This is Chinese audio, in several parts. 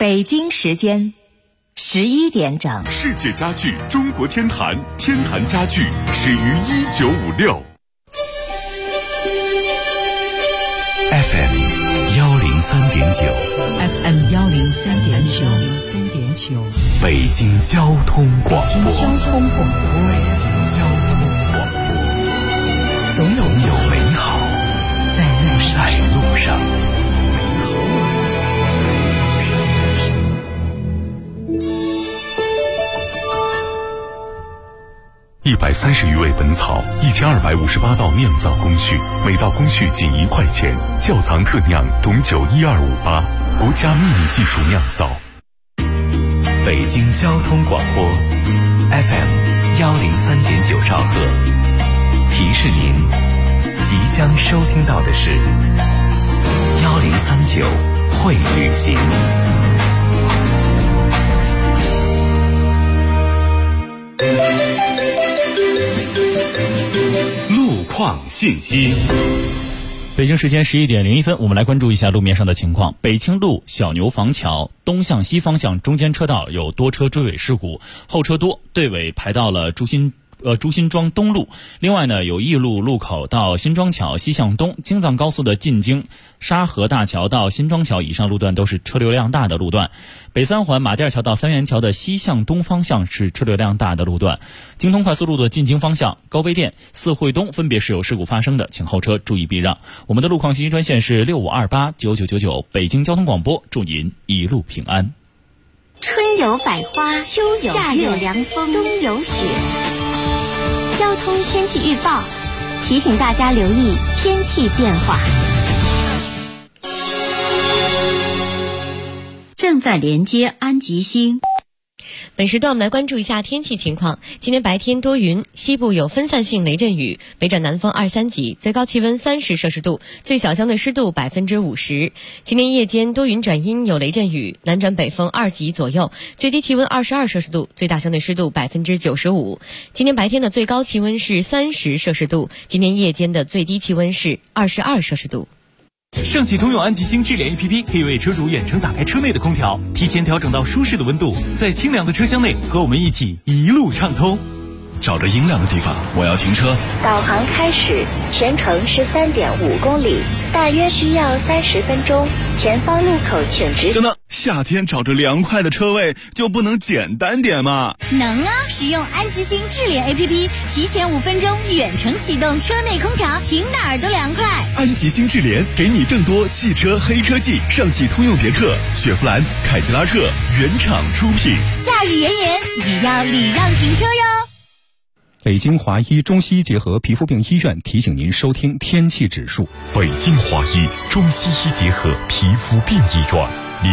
北京时间11点整。 世界家具中国天坛，天坛家具始于1956。 FM 103.9 FM 103.9 北京交通广播。总有美好在路上。130余味本草，1258道酿造工序，每道工序仅1块钱。窖藏特酿董酒12588，国家秘密技术酿造。北京交通广播 FM 103.9兆赫，提示您即将收听到的是1039会旅行。路况信息。 北京时间11点01分，我们来关注一下路面上的情况。北清路小牛坊桥东向西方向中间车道有多车追尾事故，后车多，队尾排到了朱辛庄东路。另外呢，有义路路口到新庄桥西向东，京藏高速的进京沙河大桥到新庄桥以上路段都是车流量大的路段。北三环马甸桥到三元桥的西向东方向是车流量大的路段。京通快速路的进京方向高碑店、四惠东分别是有事故发生的，请后车注意避让。我们的路况信息专线是65289999，北京交通广播，祝您一路平安。 春有百花，秋有夏有凉风，冬有雪。交通天气预报提醒大家留意天气变化。 正在连接安吉星。 本时段我们来关注一下天气情况。今天白天多云，西部有分散性雷阵雨，北转南风2、3级，最高气温30摄氏度，最小相对湿度50%。今天夜间多云转阴，有雷阵雨，南转北风2级左右，最低气温22摄氏度，最大相对湿度95%。今天白天的最高气温是30摄氏度，今天夜间的最低气温是22摄氏度。 上汽通用安吉星智联 APP 可以为车主远程打开车内的空调，提前调整到舒适的温度，在清凉的车厢内和我们一起一路畅通。 找着阴凉的地方，我要停车。 导航开始，全程是3.5公里，大约需要30分钟。前方路口请直行。 等等，夏天找着凉快的车位就不能简单点吗？ 能啊！使用安吉星智联 APP， 提前5分钟远程启动车内空调，停哪儿都凉快。 安吉星智联给你更多汽车黑科技，上汽通用别克、雪佛兰、凯迪拉克原厂出品。 夏日炎炎也要礼让停车哟。 北京华医中西医结合皮肤病医院提醒您收听天气指数。 北京华医中西医结合皮肤病医院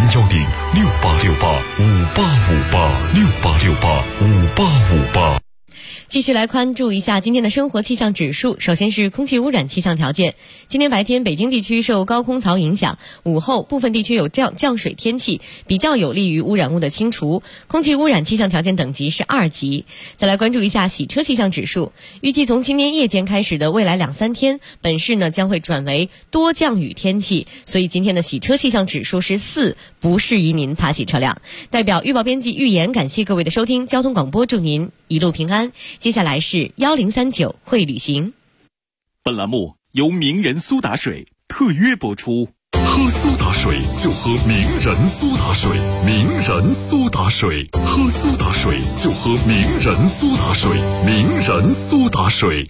，0868585858，68685858。 继续来关注一下今天的生活气象指数。首先是空气污染气象条件。今天白天北京地区受高空槽影响，午后部分地区有降水天气，比较有利于污染物的清除，空气污染气象条件等级是2级。再来关注一下洗车气象指数。预计从今天夜间开始的未来2、3天，本市呢将会转为多降雨天气，所以今天的洗车气象指数是4，不适宜您擦洗车辆。代表预报编辑预言，感谢各位的收听，交通广播祝您一路平安。接下来是1039会旅行。 本栏目由名人苏打水特约播出。喝苏打水就喝名人苏打水，名人苏打水，喝苏打水就喝名人苏打水，名人苏打水。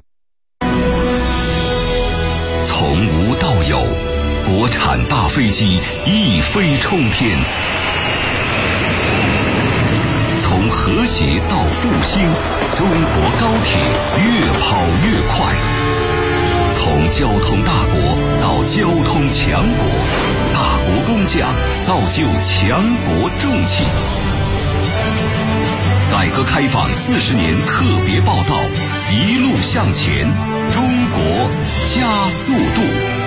从无到有，国产大飞机一飞冲天。从和谐到复兴，中国高铁越跑越快。从交通大国到交通强国，大国工匠造就强国重器。改革开放40年特别报道，一路向前，中国加速度。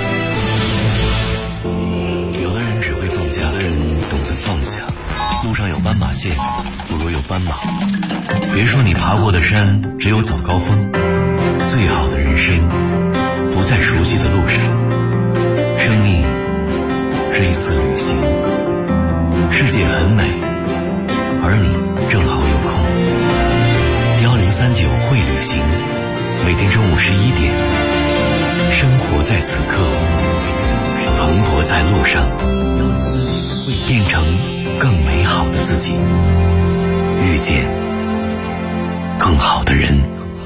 有的人只会放假，有的人懂得放下。路上有斑马线，不如有斑马。别说你爬过的山只有早高峰，最好的人生不在熟悉的路上。生命是一次旅行，世界也很美，而你正好有空。1039会旅行，每天中午11点，生活在此刻，蓬勃在路上，变成更美好的自己，遇见更好的人。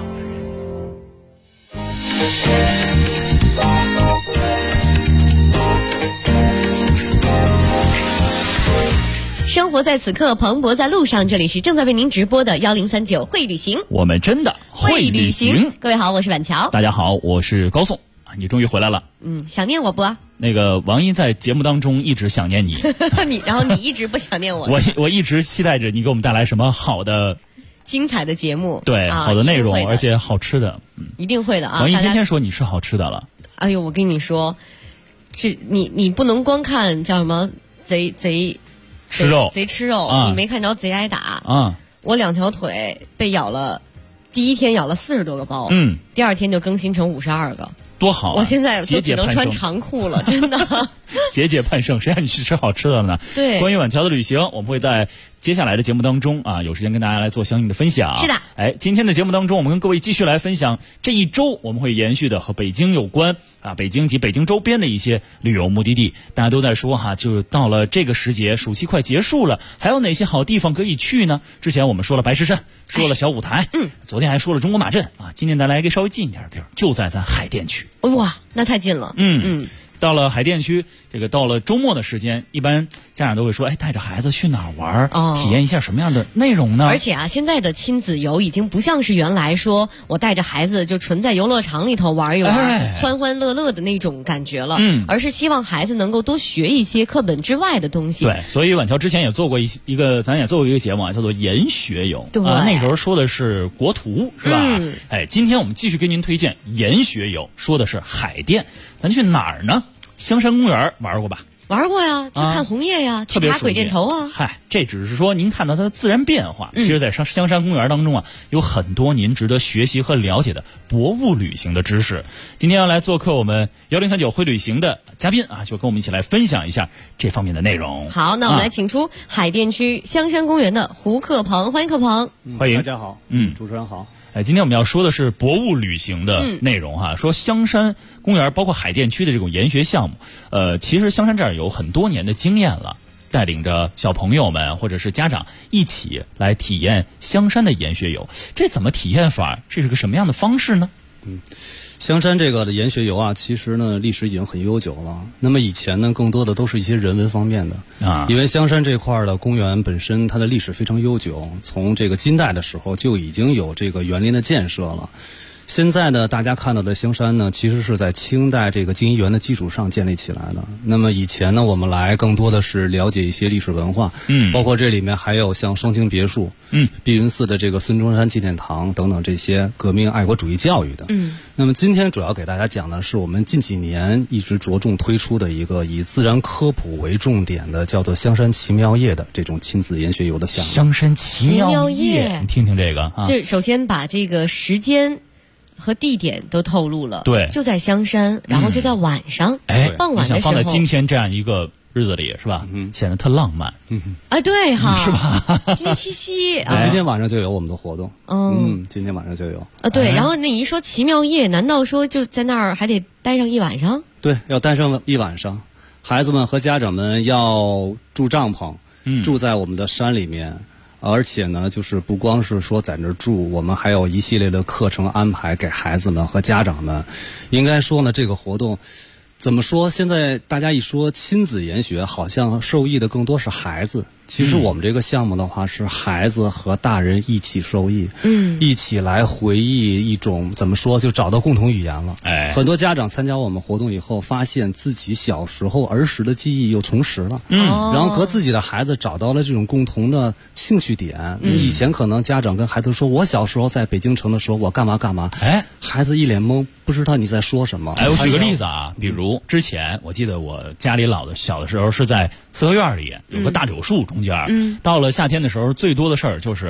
生活在此刻，蓬勃在路上。这里是正在为您直播的1039会旅行， 我们真的会旅行。 各位好，我是婉乔。 大家好，我是高颂。你终于回来了。 想念我不？ 那个王一在节目当中一直想念你， 然后你一直不想念我。 我一直期待着你给我们带来什么好的、 精彩的节目， 对，好的内容，而且好吃的。 一定会的啊！ 王一天天说你吃好吃的了。 哎呦，我跟你说，你不能光看叫什么贼吃肉，你没看着贼挨打啊！ 我2条腿被咬了，第一天咬了40多个包，第2天就更新成52个。 多好、啊！ 我现在就只能穿长裤了，真的。 节节攀升，谁让你去吃好吃的了呢？ 对， 关于晚桥的旅行，我们会在接下来的节目当中有时间跟大家来做相应的分享。 是的， 今天的节目当中，我们跟各位继续来分享这一周我们会延续的和北京有关北京及北京周边的一些旅游目的地。大家都在说就是到了这个时节，暑期快结束了，还有哪些好地方可以去呢？之前我们说了白石山，说了小五台，昨天还说了中国马镇今天咱来一个稍微近一点的地儿，就在咱海淀区。 哇，那太近了。 到了海淀区，到了周末的时间，一般家长都会说，带着孩子去哪儿玩，体验一下什么样的内容呢？ 而且现在的亲子游已经不像是原来说我带着孩子就纯在游乐场里头玩一玩，欢欢乐乐的那种感觉了，而是希望孩子能够多学一些课本之外的东西。 对，所以晚桥之前也做过一个，咱也做过一个节目叫做研学游。 对， 那时候说的是国图，是吧？今天我们继续给您推荐研学游，说的是海淀，咱去哪儿呢？香山公园玩过吧？ 玩过呀，去看红叶呀，去爬鬼箭头啊。 这只是说您看到它的自然变化。其实在香山公园当中有很多您值得学习和了解的博物旅行的知识。今天要来做客我们1039会旅行的嘉宾就跟我们一起来分享一下这方面的内容。 好，那我们来请出海淀区香山公园的胡克鹏，欢迎克鹏。 欢迎， 大家好。主持人好。 今天我们要说的是博物旅行的内容说香山公园包括海淀区的这种研学项目，其实香山这儿有很多年的经验了，带领着小朋友们或者是家长一起来体验香山的研学游。这怎么体验法？这是个什么样的方式呢？ 香山这个的研学游其实呢历史已经很悠久了。那么以前呢更多的都是一些人文方面的因为香山这块的公园本身它的历史非常悠久，从这个金代的时候就已经有这个园林的建设了。现在呢大家看到的香山呢其实是在清代这个金一园的基础上建立起来的。那么以前呢我们来更多的是了解一些历史文化，包括这里面还有像双清别墅，碧云寺的这个孙中山纪念堂等等这些革命爱国主义教育的。那么今天主要给大家讲的是我们近几年一直着重推出的一个以自然科普为重点的叫做香山奇妙夜的这种亲子研学游的项目。 香山奇妙夜，你听听这个这首先把这个时间和地点都透露了， 对， 就在香山，然后就在晚上，傍晚的时候， 你想放在今天这样一个日子里是吧？显得特浪漫。 对哈， 是吧？ 今天七夕今天晚上就有我们的活动。今天晚上就有对，然后那你一说奇妙夜，难道说就在那儿还得待上一晚上？ 对，要待上一晚上，孩子们和家长们要住帐篷，住在我们的山里面。而且呢就是不光是说在那儿住，我们还有一系列的课程安排给孩子们和家长们。应该说呢这个活动怎么说，现在大家一说亲子研学好像受益的更多是孩子，其实我们这个项目的话是孩子和大人一起受益，一起来回忆一种怎么说就找到共同语言了。很多家长参加我们活动以后发现自己小时候儿时的记忆又重拾了，然后和自己的孩子找到了这种共同的兴趣点。以前可能家长跟孩子说我小时候在北京城的时候我干嘛干嘛，孩子一脸懵，不知道你在说什么。 我举个例子比如之前我记得我家里小的时候是在四合院里有个大柳树中间，到了夏天的时候最多的事儿就是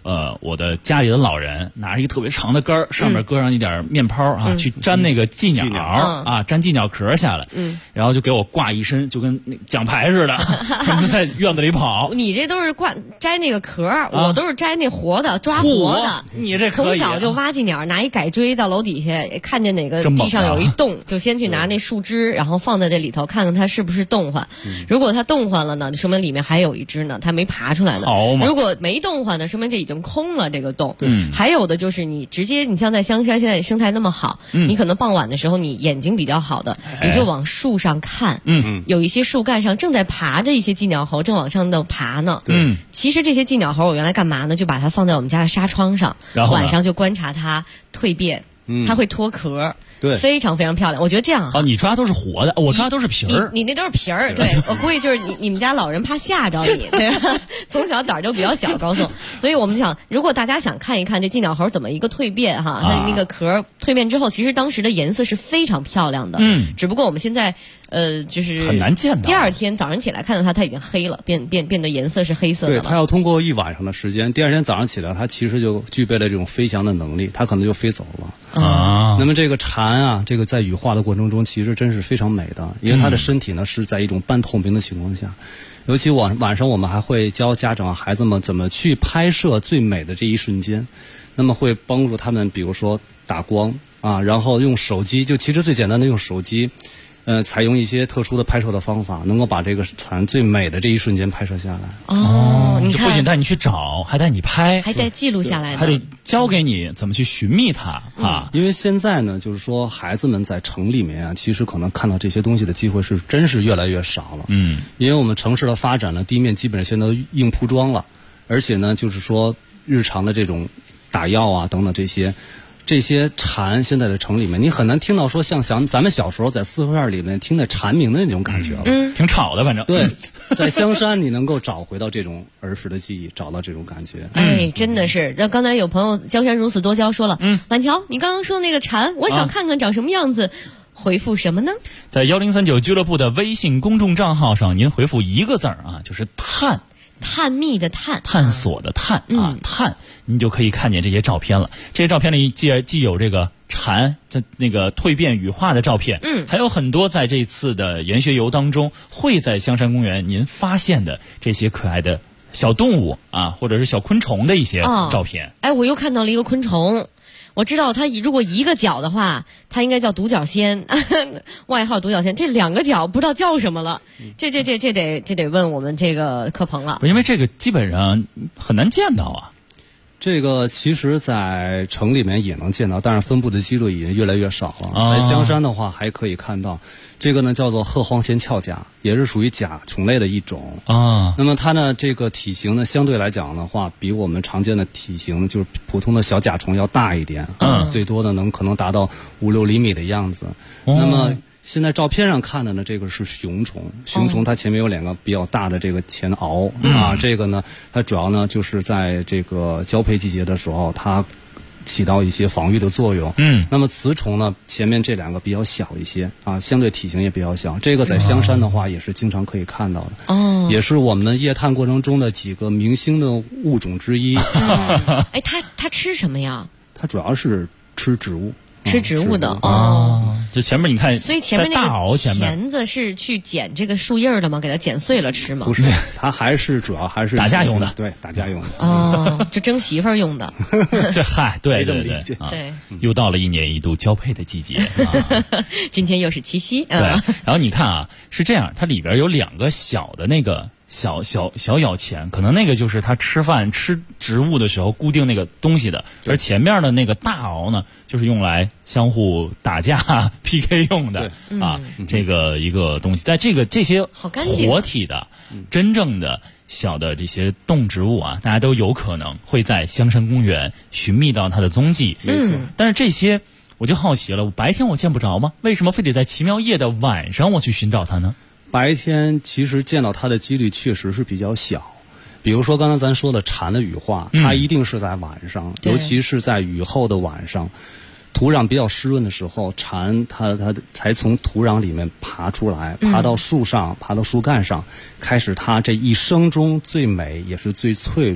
我的家里的老人拿着一个特别长的杆儿，上面搁上一点面泡啊，去粘那个寄鸟啊，粘寄鸟壳下来，然后就给我挂一身，就跟那奖牌似的，就在院子里跑。 你这都是摘那个壳，我都是摘那活的，抓活的。 你这可以从小就挖寄鸟，拿一改锥到楼底下，看见哪个地上有一洞，就先去拿那树枝，然后放在这里头，看看它是不是动换。如果它动换了呢，说明里面还有一只呢，它没爬出来呢。如果没动换呢，说明这已经空了这个洞。还有的就是你直接，你像在香山现在生态那么好，你可能傍晚的时候你眼睛比较好的，你就往树上看，有一些树干上正在爬着一些寄鸟猴，正往上的爬呢。其实这些寄鸟猴我原来干嘛呢？就把它放在我们家的纱窗上，晚上就观察它蜕变，它会脱壳。 对， 非常非常漂亮。我觉得这样你抓都是活的，我抓都是皮儿。 你那都是皮儿，对，我估计就是你们家老人怕吓着你，对吧？从小胆儿就比较小，高颂。所以我们想，如果大家想看一看这寄鸟猴怎么一个蜕变哈，它那个壳蜕变之后，其实当时的颜色是非常漂亮的。只不过我们现在就是很难见到。 第二天早上起来看到它已经黑了，变得颜色是黑色的了。 对，它要通过一晚上的时间，第二天早上起来，它其实就具备了这种飞翔的能力，它可能就飞走了。那么这个蝉啊，这个在羽化的过程中，其实真是非常美的，因为它的身体呢是在一种半透明的情况下。尤其晚上我们还会教家长孩子们怎么去拍摄最美的这一瞬间，那么会帮助他们，比如说打光啊，然后用手机，就其实最简单的用手机。采用一些特殊的拍摄的方法，能够把这个蝉最美的这一瞬间拍摄下来。 你看， 不仅带你去找，还带你拍， 还带记录下来的， 还得教给你怎么去寻觅它啊。 因为现在呢，就是说孩子们在城里面啊，其实可能看到这些东西的机会真是越来越少了。因为我们城市的发展呢，地面基本上现在都硬铺装了，而且呢，就是说日常的这种打药啊等等这些蝉现在的城里面，你很难听到说像咱们小时候在四合院里面听的蝉鸣的那种感觉了， 挺吵的，反正。 对，在香山你能够找回到这种儿时的记忆，找到这种感觉。 真的是。让刚才有朋友江山如此多娇说了，婉乔，你刚刚说那个蝉，我想看看长什么样子。回复什么呢？ 在1039俱乐部的微信公众账号上，您回复一个字啊，就是探。 探秘的探， 探索的探探，你就可以看见这些照片了。这些照片里既有这个蝉在那个蜕变羽化的照片，还有很多在这次的研学游当中会在香山公园您发现的这些可爱的小动物啊，或者是小昆虫的一些照片。 我又看到了一个昆虫。我知道它如果一个脚的话，它应该叫独角仙，外号独角仙。这两个脚不知道叫什么了，这得问我们这个柯鹏了。 因为这个基本上很难见到啊。 这个其实在城里面也能见到，但是分布的几率已经越来越少了。在香山的话还可以看到，这个呢叫做褐黄仙鞘甲，也是属于甲虫类的一种啊。那么它呢这个体型呢相对来讲的话，比我们常见的体型就是普通的小甲虫要大一点，最多的可能达到5-6厘米的样子。那么现在照片上看的呢，这个是雄虫。雄虫它前面有两个比较大的这个前螯啊，这个呢，它主要呢就是在这个交配季节的时候，它起到一些防御的作用。那么雌虫呢，前面这两个比较小一些啊，相对体型也比较小。这个在香山的话也是经常可以看到的。也是我们夜探过程中的几个明星的物种之一。 它吃什么呀？ 它主要是吃植物。 吃植物的就前面你看， 所以前面那个钳子是去捡这个树叶的吗？给它剪碎了吃吗？ 不是，它主要还是打架用的。 对，打架用的。 就争媳妇儿用的。 这嗨，对，又到了1年1度交配的季节。 今天又是七夕。 对，然后你看啊，是这样，它里边有2个小的那个。小咬钳，可能那个就是它吃饭吃植物的时候固定那个东西的，而前面的那个大螯呢，就是用来相互打架 PK 用的啊。这个一个东西，在这些活体的、真正的小的这些动植物啊，大家都有可能会在香山公园寻觅到它的踪迹。 没错， 但是这些我就好奇了，白天我见不着吗？为什么非得在奇妙夜的晚上我去寻找它呢？ 白天其实见到它的几率确实是比较小，比如说刚才咱说的蝉的羽化，它一定是在晚上，尤其是在雨后的晚上，土壤比较湿润的时候，蝉它才从土壤里面爬出来，爬到树上，爬到树干上，开始它这一生中最美也是最脆弱、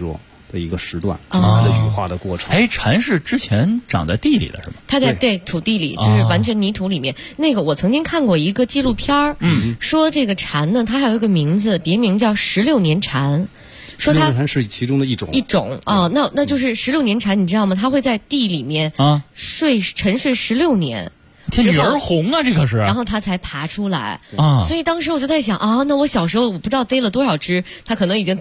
的一个时段，就是它的羽化的过程。 哎，蝉是之前长在地里的是吗？ 它在对土地里，就是完全泥土里面。那个我曾经看过一个纪录片儿，说这个蝉呢，它还有一个名字，别名叫16年蝉。说它是其中的一种啊，那就是16年蝉，你知道吗？它会在地里面沉睡16年。 天女儿红啊，这可是， 然后它才爬出来啊。所以当时我就在想啊，那我小时候我不知道逮了多少只，它可能已经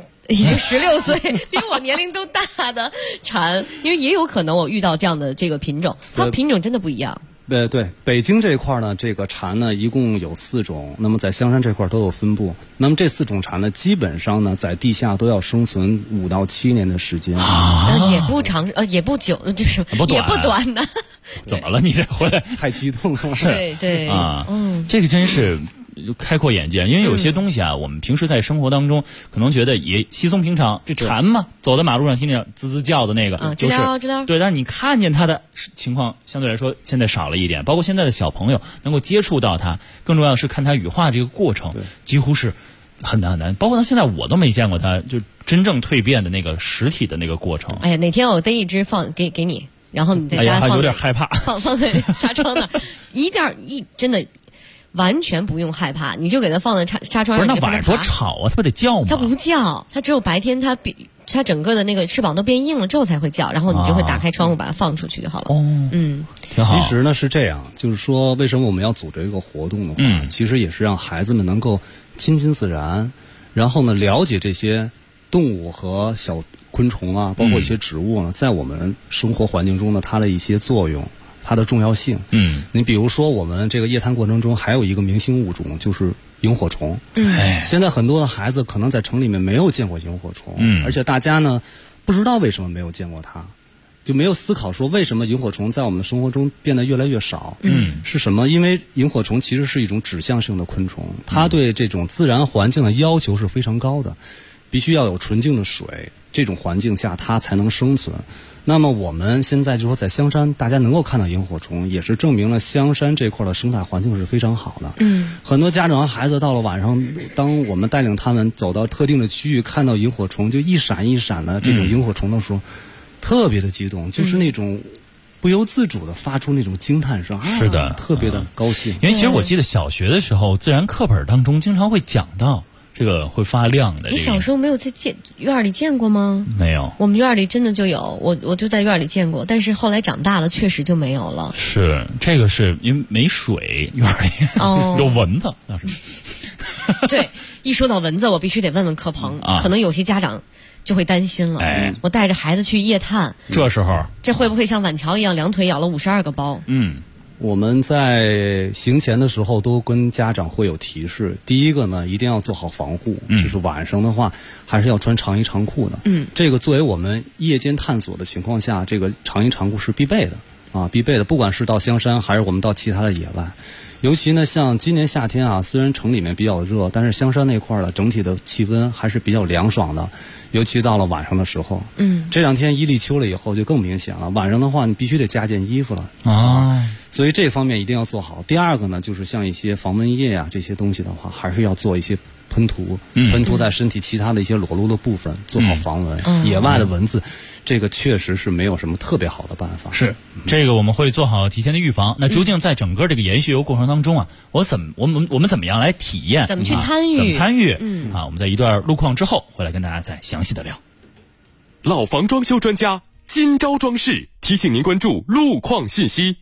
16岁，比我年龄都大的蝉，因为也有可能我遇到这样的这个品种，它品种真的不一样。 对，北京这块呢，这个蝉呢一共有4种，那么在香山这块都有分布。那么这4种蝉呢，基本上呢在地下都要生存5到7年的时间， 也不长，也不久，就是也不短的。 怎么了？你这回来太激动了。 对啊，这个真是开阔眼界，因为有些东西啊，我们平时在生活当中可能觉得也稀松平常。这蝉嘛，走在马路上听见吱吱叫的那个，就是知道对。但是你看见它的情况相对来说现在少了一点，包括现在的小朋友能够接触到它，更重要的是看它羽化这个过程，几乎是很难。包括到现在我都没见过它就真正蜕变的那个实体的那个过程。 哎呀，哪天我逮一只放给你，然后你在家放， 有点害怕， 放在纱窗那儿，真的。完全不用害怕，你就给它放在纱窗上。 不是，那晚上多吵啊，它不得叫吗？ 它不叫，它只有白天它整个的那个翅膀都变硬了之后才会叫，然后你就会打开窗户把它放出去就好了。 其实呢是这样，就是说为什么我们要组织一个活动的话，其实也是让孩子们能够亲近自然，然后呢了解这些动物和小昆虫啊，包括一些植物呢，在我们生活环境中的它的一些作用。它的重要性，你比如说我们这个夜探过程中还有一个明星物种，就是萤火虫。现在很多的孩子可能在城里面没有见过萤火虫，而且大家呢不知道为什么没有见过它，就没有思考说为什么萤火虫在我们的生活中变得越来越少。是什么？因为萤火虫其实是一种指向性的昆虫，它对这种自然环境的要求是非常高的，必须要有纯净的水，这种环境下它才能生存。那么我们现在就说在香山大家能够看到萤火虫，也是证明了香山这块的生态环境是非常好的。很多家长和孩子到了晚上，当我们带领他们走到特定的区域，看到萤火虫就一闪一闪的这种萤火虫的时候，特别的激动，就是那种不由自主的发出那种惊叹声。 是的， 特别的高兴。 因为其实我记得小学的时候自然课本当中经常会讲到这个会发亮的。 你小时候没有在院里见过吗？ 没有， 我们院里真的就有，我就在院里见过，但是后来长大了确实就没有了。 是这个是因为没水，院里有蚊子那是。 对，一说到蚊子，我必须得问问柯鹏，可能有些家长就会担心了。我带着孩子去夜探， 这时候这会不会像晚桥一样两腿咬了52个包？ 我们在行前的时候都跟家长会有提示，第一个呢一定要做好防护，就是晚上的话还是要穿长衣长裤的。这个作为我们夜间探索的情况下，这个长衣长裤是必备的必备的，不管是到香山还是我们到其他的野外。尤其呢像今年夏天啊，虽然城里面比较热，但是香山那块的整体的气温还是比较凉爽的，尤其到了晚上的时候。这2天一立秋了以后就更明显了，晚上的话你必须得加件衣服了所以这方面一定要做好。第二个呢，就是像一些防蚊液啊这些东西的话，还是要做一些喷涂，喷涂在身体其他的一些裸露的部分，做好防蚊。野外的蚊子，这个确实是没有什么特别好的办法。 是这个我们会做好提前的预防。那究竟在整个这个研学过程当中啊，我们怎么样来体验？ 怎么去参与？ 怎么参与？我们在一段路况之后回来跟大家再详细的聊。 老房装修专家金招装饰提醒您关注路况信息。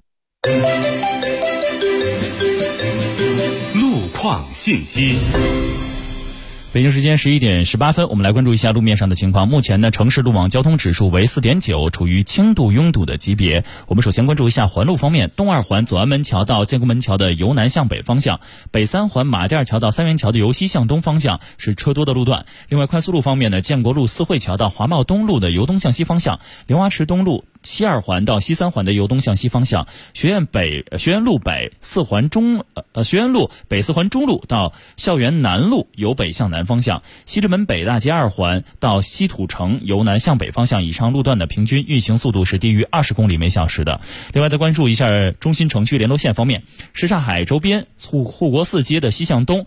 路况信息。 北京时间11点18分，我们来关注一下路面上的情况。目前呢，城市路网交通指数为4.9，处于轻度拥堵的级别。我们首先关注一下环路方面，东2环左安门桥到建国门桥的由南向北方向，北3环马甸桥到三元桥的由西向东方向是车多的路段。另外，快速路方面呢，建国路四惠桥到华贸东路的由东向西方向，莲花池东路西2环到西3环的由东向西方向，学院路北4环中路到校园南路由北向南方向，西直门北大街2环到西土城由南向北方向，以上路段的平均运行速度是低于20公里每小时的。另外再关注一下中心城区联络线方面，什刹海周边护国寺街的西向东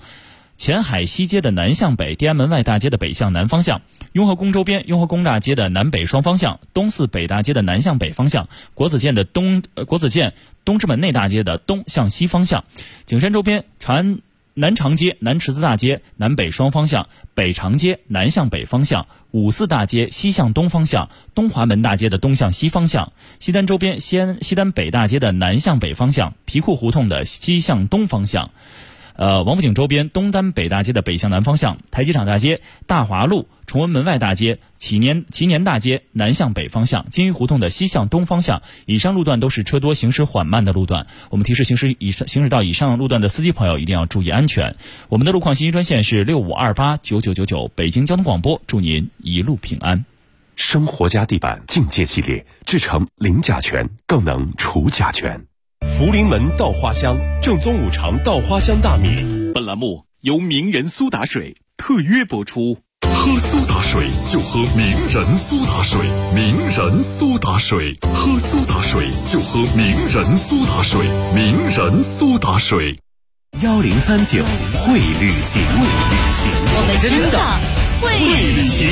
前海西街的南向北，地安门外大街的北向南方向，雍和宫周边雍和宫大街的南北双方向，东四北大街的南向北方向，国子监东直门内大街的东向西方向，景山周边长安南长街、南池子大街南北双方向，北长街南向北方向，五四大街西向东方向，东华门大街的东向西方向，西单周边西单北大街的南向北方向，皮库胡同的西向东方向。王府井周边东单北大街的北向南方向，台机场大街、大华路、崇文门外大街、祈年大街南向北方向，金鱼胡同的西向东方向。以上路段都是车多行驶缓慢的路段，我们提示行驶到以上路段的司机朋友一定要注意安全。我们的路况信息专线是65289999，北京交通广播，祝您一路平安。 生活家地板境界系列制成零甲醛，更能除甲醛。 福临门稻花香，正宗五常稻花香大米。本栏目由名人苏打水特约播出。 喝苏打水就喝名人苏打水，名人苏打水，喝苏打水就喝名人苏打水，名人苏打水。 1039会旅行， 我们真的会旅行。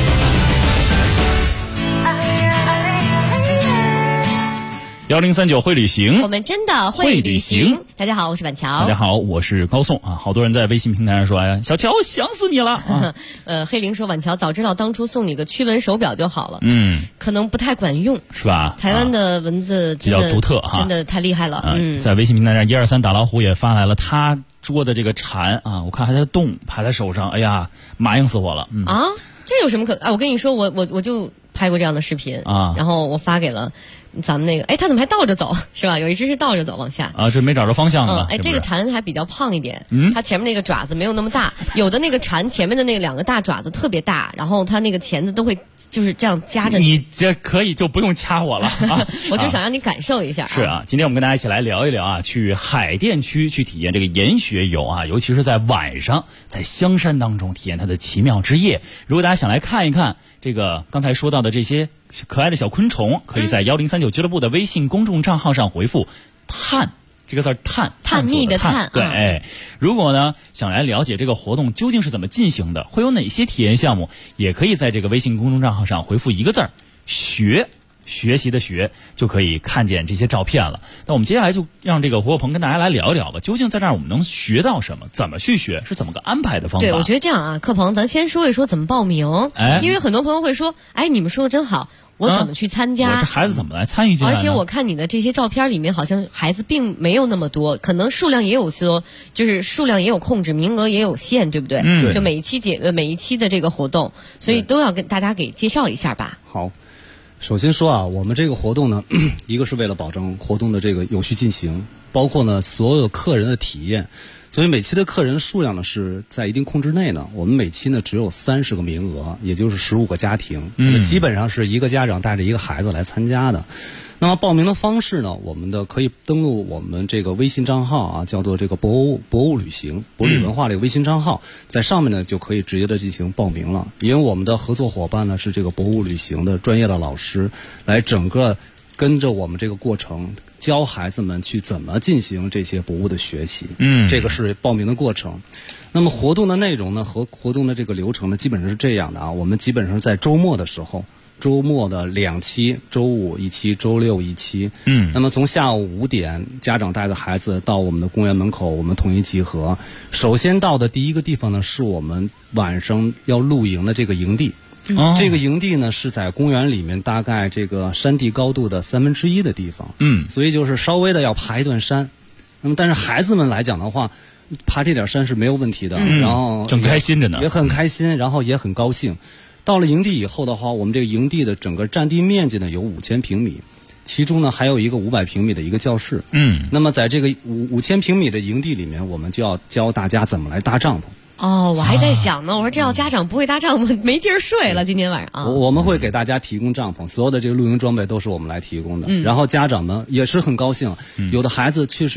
1039会旅行， 我们真的会旅行。大家好，我是板桥。 大家好，我是高颂啊。好多人在微信平台上说：“哎呀，小乔想死你了。” 黑灵说：“板桥早知道当初送你个驱蚊手表就好了。”可能不太管用， 是吧？ 台湾的蚊子比较独特哈， 真的太厉害了。 在微信平台上123打老虎也发来了他捉的这个蝉啊，我看还在动，拍在手上，哎呀，麻硬死我了。 这有什么可？我跟你说，我就拍过这样的视频啊，然后我发给了咱们那个，他怎么还倒着走是吧？有一只是倒着走往下啊，这没找着方向呢。 这个蝉还比较胖一点，它前面那个爪子没有那么大，有的那个蝉前面的那个2个大爪子特别大，然后它那个钳子都会就是这样夹着你这可以就不用掐我了啊！ 我就想让你感受一下。 是啊，今天我们跟大家一起来聊一聊啊，去海淀区去体验这个研学游啊，尤其是在晚上，在香山当中体验它的奇妙之夜。如果大家想来看一看这个刚才说到的这些可爱的小昆虫，可以在1039俱乐部的微信公众账号上回复“探”这个字，探秘的探。 对，如果呢想来了解这个活动究竟是怎么进行的，会有哪些体验项目，也可以在这个微信公众账号上回复一个字“学”，学习的学，就可以看见这些照片了。那我们接下来就让这个胡国鹏跟大家来聊一聊吧，究竟在这儿我们能学到什么？怎么去学？是怎么个安排的方法？ 对，我觉得这样啊，克鹏，咱先说一说怎么报名。因为很多朋友会说，你们说的真好。我怎么去参加？ 我这孩子怎么来参与进来呢？ 而且我看你的这些照片里面，好像孩子并没有那么多，可能数量也有说，就是数量也有控制，名额也有限，对不对？就每一期的这个活动，所以都要跟大家给介绍一下吧。 好，首先说啊，我们这个活动呢，一个是为了保证活动的这个有序进行，包括呢所有客人的体验。所以每期的客人数量呢是在一定控制内呢，我们每期呢只有30个名额，也就是15个家庭，基本上是一个家长带着一个孩子来参加的。那么报名的方式呢，我们的可以登录我们这个微信账号啊，叫做这个博物旅行博旅文化这个微信账号，在上面呢就可以直接的进行报名了。因为我们的合作伙伴呢是这个博物旅行的专业的老师，来整个跟着我们这个过程教孩子们去怎么进行这些博物的学习。这个是报名的过程。那么活动的内容呢和活动的这个流程呢基本上是这样的啊，我们基本上在周末的时候，周末的2期，周5一期，周6一期。那么从下午5点，家长带着孩子到我们的公园门口，我们统一集合。首先到的第一个地方呢，是我们晚上要露营的这个营地。这个营地呢是在公园里面大概这个山地高度的1/3的地方。所以就是稍微的要爬一段山。那么但是孩子们来讲的话，爬这点山是没有问题的，然后正开心着呢， 也很开心，然后也很高兴。到了营地以后的话，我们这个营地的整个占地面积呢有5000平米，其中呢还有一个500平米的一个教室。那么在这个5000平米的营地里面，我们就要教大家怎么来搭帐篷。 我还在想呢，我说这要家长不会搭帐篷，没地儿睡了。今天晚上我们会给大家提供帐篷，所有的这个露营装备都是我们来提供的。然后家长们也是很高兴，有的孩子确实就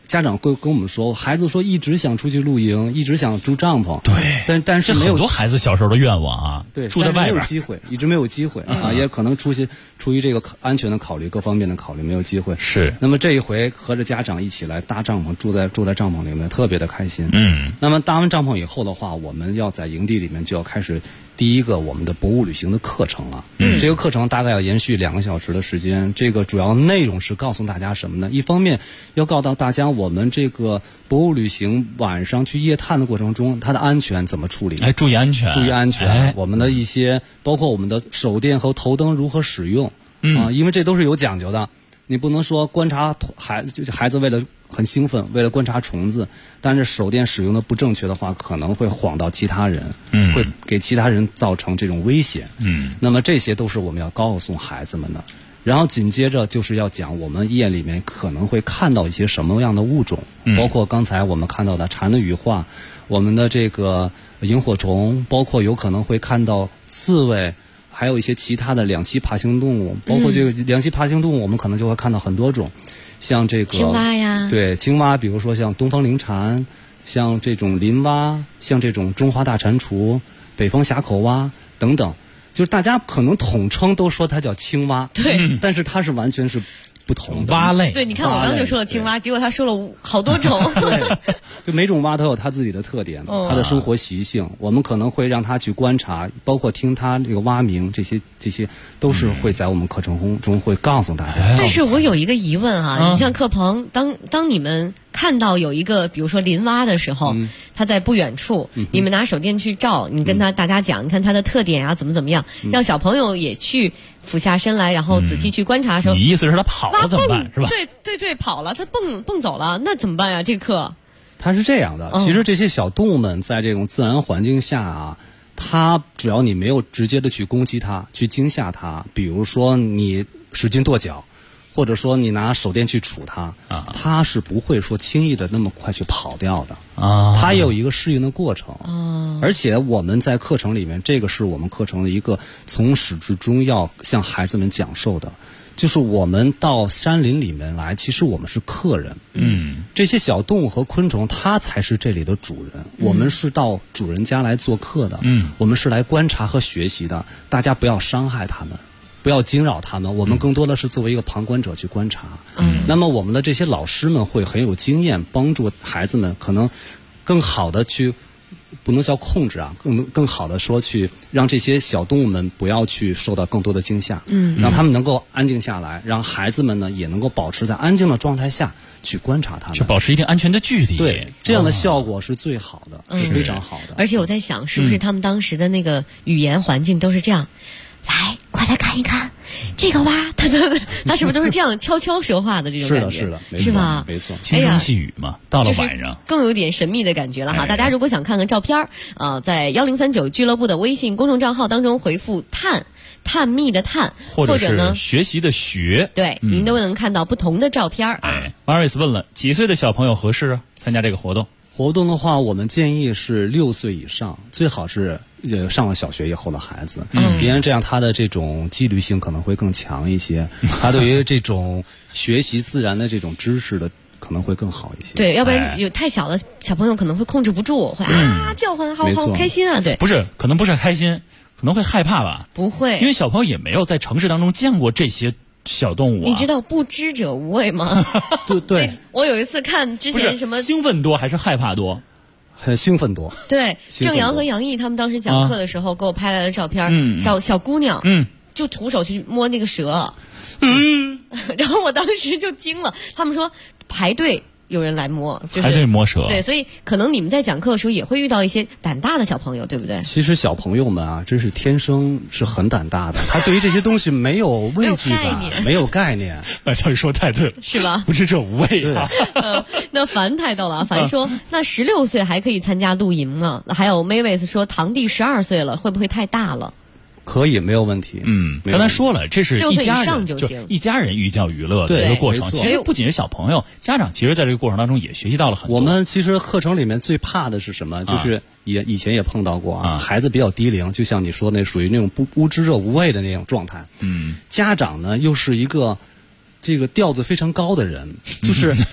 家长会跟我们说，孩子说一直想出去露营，一直想住帐篷， 对， 但是没有很多孩子小时候的愿望啊， 对， 住在外边没有机会，一直没有机会啊，也可能出于这个安全的考虑，各方面的考虑没有机会。 是。 那么这一回和着家长一起来搭帐篷，住在帐篷里面，特别的开心。那么搭完帐篷以后的话，我们要在营地里面就要开始第一个我们的博物旅行的课程了。这个课程大概要延续2个小时的时间。这个主要内容是告诉大家什么呢？一方面要告诉大家我们这个博物旅行晚上去夜探的过程中，它的安全怎么处理？ 注意安全， 注意安全。我们的一些包括我们的手电和头灯如何使用因为这都是有讲究的。你不能说观察孩子为了很兴奋，为了观察虫子，但是手电使用的不正确的话，可能会晃到其他人，会给其他人造成这种危险。那么这些都是我们要告诉孩子们的。然后紧接着就是要讲我们夜里面可能会看到一些什么样的物种，包括刚才我们看到的蝉的羽化，我们的这个萤火虫，包括有可能会看到刺猬，还有一些其他的两栖爬行动物，包括这个两栖爬行动物，我们可能就会看到很多种，像这个青蛙呀， 对，青蛙，比如说像东方林蝉，像这种林蛙，像这种中华大蟾蜍、北方峡口蛙等等，就是大家可能统称都说它叫青蛙， 对， 但是它是完全是不同的蛙类。 对，你看我刚刚就说了青蛙，结果他说了好多种。 对，就每种蛙都有它自己的特点，它的生活习性，我们可能会让它去观察，包括听它这个蛙鸣，这些都是会在我们课程中会告诉大家。 但是我有一个疑问哈，你像课鹏，当你们看到有一个比如说林蛙的时候，它在不远处，你们拿手电去照，你跟大家讲，你看它的特点啊，怎么样，让小朋友也去俯下身来，然后仔细去观察的时候， 你意思是它跑了怎么办？是吧？ 对，跑了，它蹦走了，那怎么办呀？这课它是这样的，其实这些小动物们在这种自然环境下啊，它只要你没有直接的去攻击它，去惊吓它，比如说你使劲跺脚，或者说你拿手电去杵它，它是不会说轻易的那么快去跑掉的它也有一个适应的过程而且我们在课程里面，这个是我们课程的一个从始至终要向孩子们讲授的，就是我们到山林里面来，其实我们是客人。这些小动物和昆虫，它才是这里的主人。我们是到主人家来做客的。我们是来观察和学习的。大家不要伤害它们，不要惊扰它们。我们更多的是作为一个旁观者去观察。那么我们的这些老师们会很有经验，帮助孩子们可能更好的去。不能叫控制啊，更好的说去让这些小动物们不要去受到更多的惊吓，让他们能够安静下来，让孩子们呢也能够保持在安静的状态下去观察他们， 去保持一定安全的距离。 对，这样的效果是最好的，是非常好的。 而且我在想，是不是他们当时的那个语言环境都是这样？来，快来看一看这个蛙，他是不是都是这样悄悄说话的这种感觉？ 是的， 是吧？ 没错， 轻声细语嘛。到了晚上， 更有点神秘的感觉了哈。大家如果想看看照片在1039俱乐部的微信公众账号当中回复探秘的探， 或者呢学习的学， 对，您都能看到不同的照片。 Maris 问了，几岁的小朋友合适参加这个活动？ 活动的话，我们建议是6岁以上，最好是上了小学以后的孩子，因为这样他的这种纪律性可能会更强一些，他对于这种学习自然的这种知识的可能会更好一些。 对，要不然有太小的小朋友可能会控制不住，会叫唤，好开心啊！对， 不是，可能不是开心，可能会害怕吧？ 不会， 因为小朋友也没有在城市当中见过这些小动物你知道不知者无畏吗？ 对， 我有一次看之前什么兴奋多还是害怕多？ 很兴奋多。 对，郑阳和杨毅他们当时讲课的时候给我拍来的照片，小姑娘，就徒手去摸那个蛇，然后我当时就惊了。他们说排队有人来摸，就是排队摸蛇。 对，所以可能你们在讲课的时候也会遇到一些胆大的小朋友，对不对？ 其实小朋友们啊，真是天生是很胆大的，他对于这些东西没有畏惧感，没有概念。 教育说太对了， 是吧？ 不知者无畏啊。 那樊太逗了啊！樊说，那16岁还可以参加露营吗？还有 Mavis 说，堂弟12岁了，会不会太大了？ 可以，没有问题。 刚才说了，这是一家人， 就一家人寓教于乐的一个过程。其实不仅是小朋友，家长其实在这个过程当中也学习到了很多。 我们其实课程里面最怕的是什么？就是以前也碰到过孩子比较低龄，就像你说那属于那种不知者无畏的那种状态。家长呢又是一个这个调子非常高的人，就是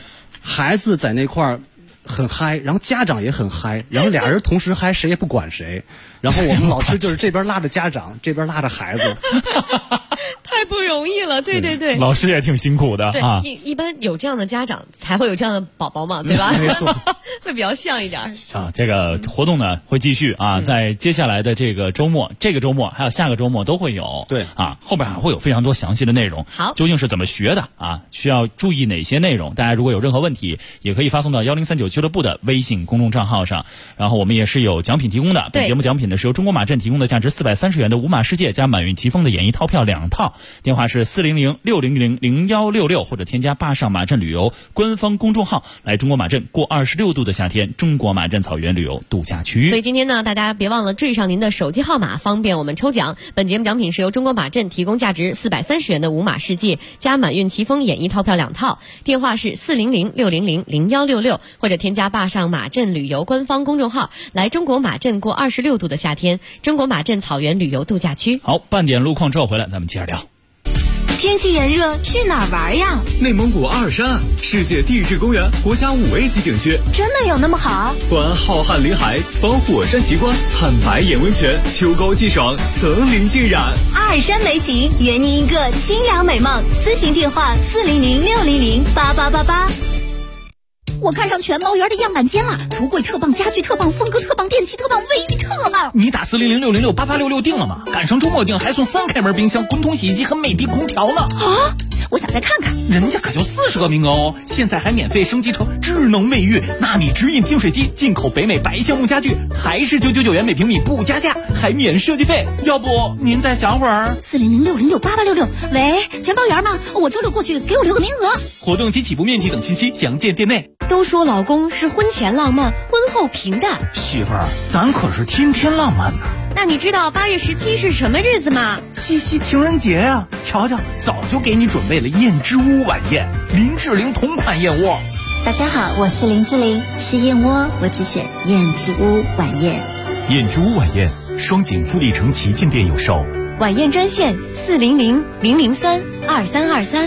孩子在那块儿很嗨，然后家长也很嗨，然后俩人同时嗨，谁也不管谁。然后我们老师就是这边拉着家长，这边拉着孩子， 太不容易了。对对对， 老师也挺辛苦的啊。 一般有这样的家长才会有这样的宝宝嘛，对吧？ 没错， 会比较像一点。 啊，这个活动呢会继续啊，在接下来的这个周末还有下个周末都会有。 对啊，后边还会有非常多详细的内容。 好， 究竟是怎么学的啊？需要注意哪些内容？大家如果有任何问题，也可以发送到1039俱乐部的微信公众账号上。然后我们也是有奖品提供的，本节目奖品呢是由中国马镇提供的价值430元的五马世界加满运奇峰的演艺套票2套。电话是400-600-0166，或者添加坝上马镇旅游官方公众号，来中国马镇过26度的夏天，中国马镇草原旅游度假区。 所以今天呢，大家别忘了缀上您的手机号码，方便我们抽奖。本节目奖品是由中国马镇提供价值430元的五马世界加满运奇峰演艺套票2套。电话是400-600-0166，或者添加坝上马镇旅游官方公众号，来中国马镇过26度的夏天，中国马镇草原旅游度假区。 好，半点路况之后回来，咱们接着聊。 天气炎热，去哪儿玩呀？ 内蒙古阿尔山世界地质公园国家5A 级景区， 真的有那么好？ 观浩瀚林海，访火山奇观，看白眼温泉，秋高气爽，层林尽染。 阿尔山美景，圆您一个清凉美梦。咨询电话400-600-8888。 我看上全毛园的样板间了，橱柜特棒，家具特棒，风格特棒，电器特棒，卫浴特棒。 你打400-606-8866订了吗？赶上周末订还送3开门冰箱、滚筒洗衣机和美的空调呢。 啊！我想再看看。 人家可就40个名额哦，现在还免费升级成智能卫浴、纳米直饮净水机，进口北美白橡木家具，还是999元每平米不加价，还免设计费。要不您再想会儿 ？400-600-8866。喂，全包园吗？我周六过去，给我留个名额。 活动及起步面积等信息详见店内。 都说老公是婚前浪漫，婚后平淡。 媳妇儿，咱可是天天浪漫呢。 那你知道8月17是什么日子吗？ 七夕情人节呀！瞧瞧，早就给你准备了燕之屋晚宴，林志玲同款燕窝。 大家好，我是林志玲，吃燕窝我只选燕之屋晚宴。 燕之屋晚宴，双井富力城旗舰店有售。 晚宴专线400-003-2323。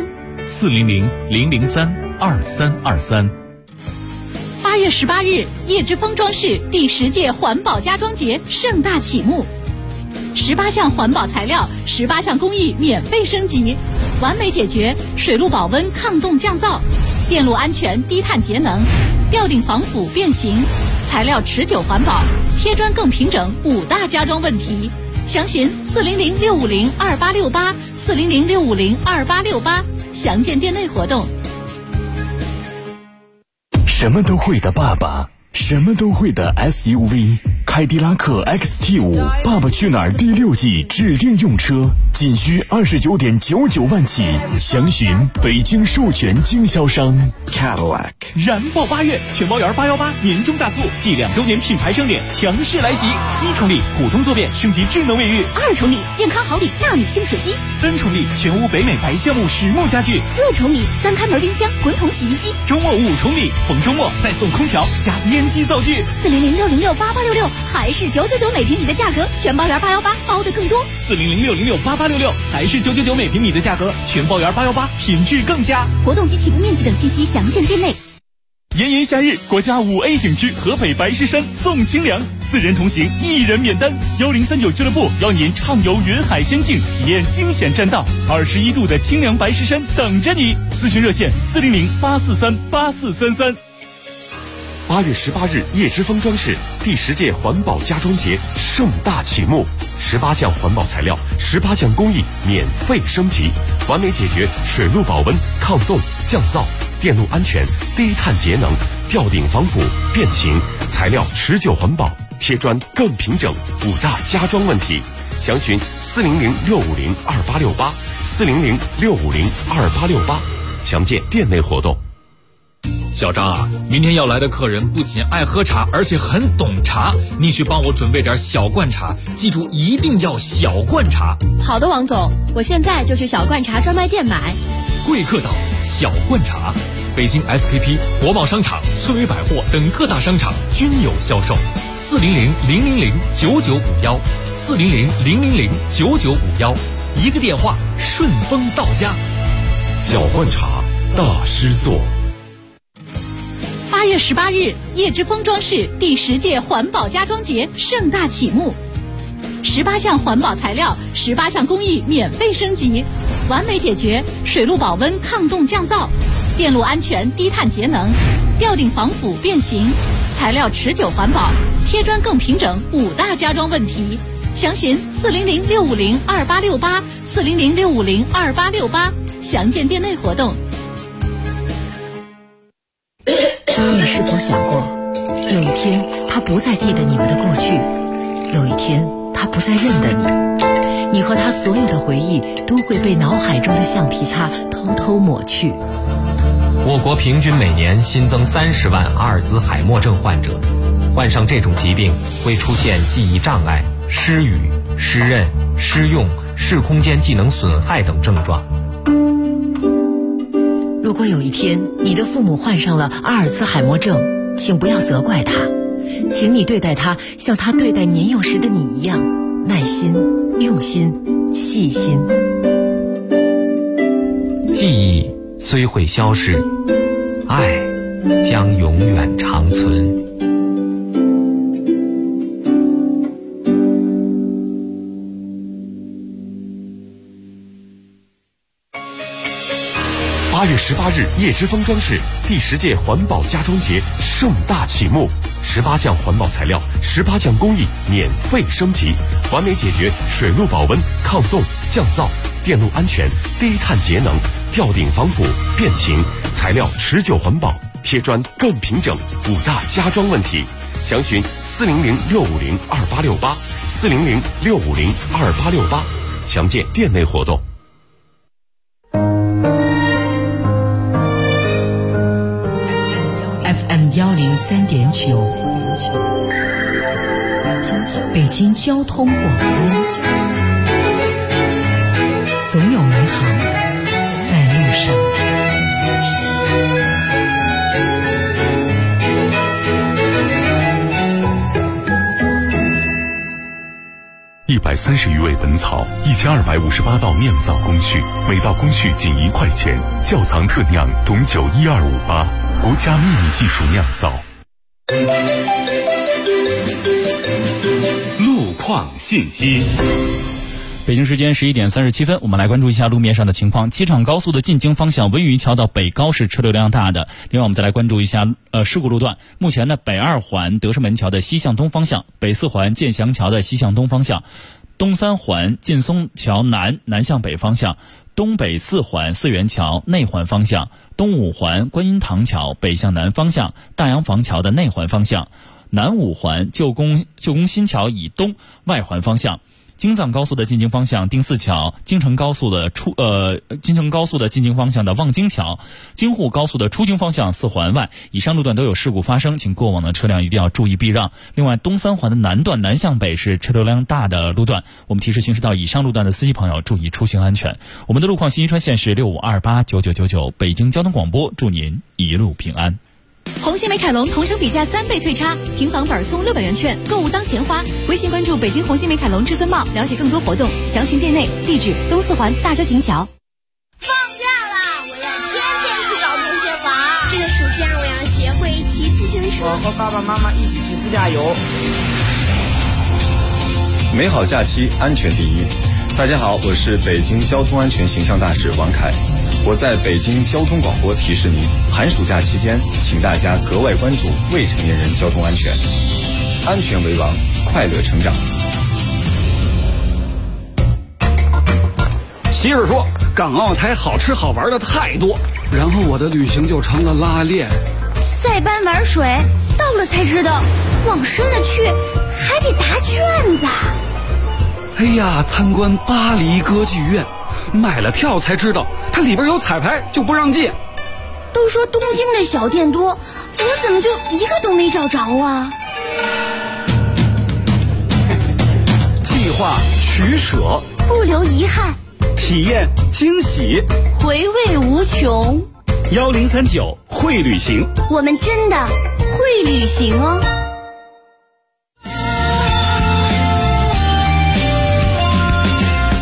400-003-2323。 8月18日，叶之峰装饰第10届环保家装节盛大启幕，18项环保材料，18项工艺免费升级，完美解决水路保温、抗冻降噪、电路安全、低碳节能、吊顶防腐变形、材料持久环保、贴砖更平整5大家装问题。详询400-650-2868 400-650-2868，详见店内活动。 什么都会的爸爸，什么都会的 SUV， 凯迪拉克 XT5 爸爸去哪儿第6季指定用车，仅需29.99万起，详询北京授权经销商 Cadillac。 燃爆8月，全包园818年终大促，暨2周年品牌盛典强势来袭！1重礼普通坐便升级智能卫浴 ，2重礼健康好礼纳米净水机 ，3重礼全屋北美白橡木实木家具 ，4重礼3开门冰箱、滚筒洗衣机。 周末5重礼，逢周末再送空调加烟机灶具。 400-600-8866，还是999每平米的价格，全包园818包的更多。 400-600-8866，还是999每平米的价格，全包园818品质更佳。 活动及起步面积等信息详见店内。 炎炎夏日，国家5A 景区合肥白石山送清凉，4人同行1人免单。1039俱乐部邀您畅游云海仙境，体验惊险栈道，21度的清凉白石山等着你。咨询热线400-843-8433。 8月18日，叶之峰装饰第10届环保家装节盛大启幕，18项环保材料，18项工艺免费升级，完美解决水路保温、抗冻、降噪、电路安全、低碳节能、吊顶防腐、变形，材料持久环保，贴砖更平整5大家装问题。详询400-650-2868 400-650-2868，详见店内活动。 小张啊，明天要来的客人不仅爱喝茶，而且很懂茶，你去帮我准备点小罐茶，记住一定要小罐茶。 好的，王总，我现在就去小罐茶专卖店买。 贵客岛小罐茶，北京 SKP、国贸商场、村委百货等各大商场均有销售。400-000-9951 400-000-9951，一个电话顺丰到家。 小罐茶大师做。 8月18日，叶之峰装饰第10届环保家装节盛大启幕，18项环保材料，18项工艺免费升级，完美解决水路保温、抗冻降噪、电路安全、低碳节能、吊顶防腐变形、材料持久环保、贴砖更平整5大家装问题。详询400-650-2868，400-650-2868，详见店内活动。 你是否想过，有一天他不再记得你们的过去，有一天他不再认得你，你和他所有的回忆都会被脑海中的橡皮擦偷偷抹去。 我国平均每年新增30万阿尔兹海默症患者，患上这种疾病会出现记忆障碍、失语、失认、失用、视空间技能损害等症状。 如果有一天你的父母患上了阿尔兹海默症，请不要责怪他，请你对待他像他对待年幼时的你一样，耐心、用心、细心。 记忆虽会消逝，爱将永远长存。 8月18日，叶之峰装饰第10届环保家装节盛大启幕，18项环保材料，18项工艺免费升级，完美解决水路保温、抗冻降噪、电路安全、低碳节能、吊顶防腐变形、材料持久环保、贴砖更平整5大家装问题。详询400-650-2868，400-650-2868，详见店内活动。 FM 103.9，北京交通广播，总有美好在路上。 130余味本草，1258道酿造工序，每道工序仅1块钱，窖藏特酿董酒12588，国家秘密技术酿造。 路况信息。 北京时间11点37分，我们来关注一下路面上的情况。机场高速的进京方向文榆桥到北高是车流量大的。另外我们再来关注一下事故路段。目前呢，北2环德胜门桥的西向东方向，北4环建祥桥的西向东方向，东3环劲松桥南向北方向，东北4环四元桥内环方向，东5环观音堂桥北向南方向，大洋房桥的内环方向，南5环旧宫新桥以东外环方向。京藏高速的进京方向丁四桥，京承高速的进京方向的望京桥，京沪高速的出京方向4环外，以上路段都有事故发生，请过往的车辆一定要注意避让。另外，东3环的南段南向北是车流量大的路段，我们提示行驶到以上路段的司机朋友注意出行安全。我们的路况信息专线是65289999，北京交通广播，祝您一路平安。 红星美凯龙同城比价3倍退差，平房本送600元券，购物当钱花。微信关注北京红星美凯龙至尊茂，了解更多活动，详询店内。地址：东4环大郊亭桥。 放假啦！我要天天去找同学玩。这个暑假我要学会骑自行车。 我和爸爸妈妈一起去自驾游。 美好假期，安全第一。大家好，我是北京交通安全形象大使王凯。我在北京交通广播提示您，寒暑假期间，请大家格外关注未成年人交通安全，安全为王，快乐成长。 媳妇说，港澳台好吃好玩的太多，然后我的旅行就成了拉练。 塞班玩水，到了才知道，往深了去还得答卷子。 哎呀，参观巴黎歌剧院，买了票才知道，它里边有彩排就不让进。 都说东京的小店多，我怎么就一个都没找着啊？ 计划取舍， 不留遗憾， 体验惊喜， 回味无穷。 1039会旅行， 我们真的会旅行哦。 生活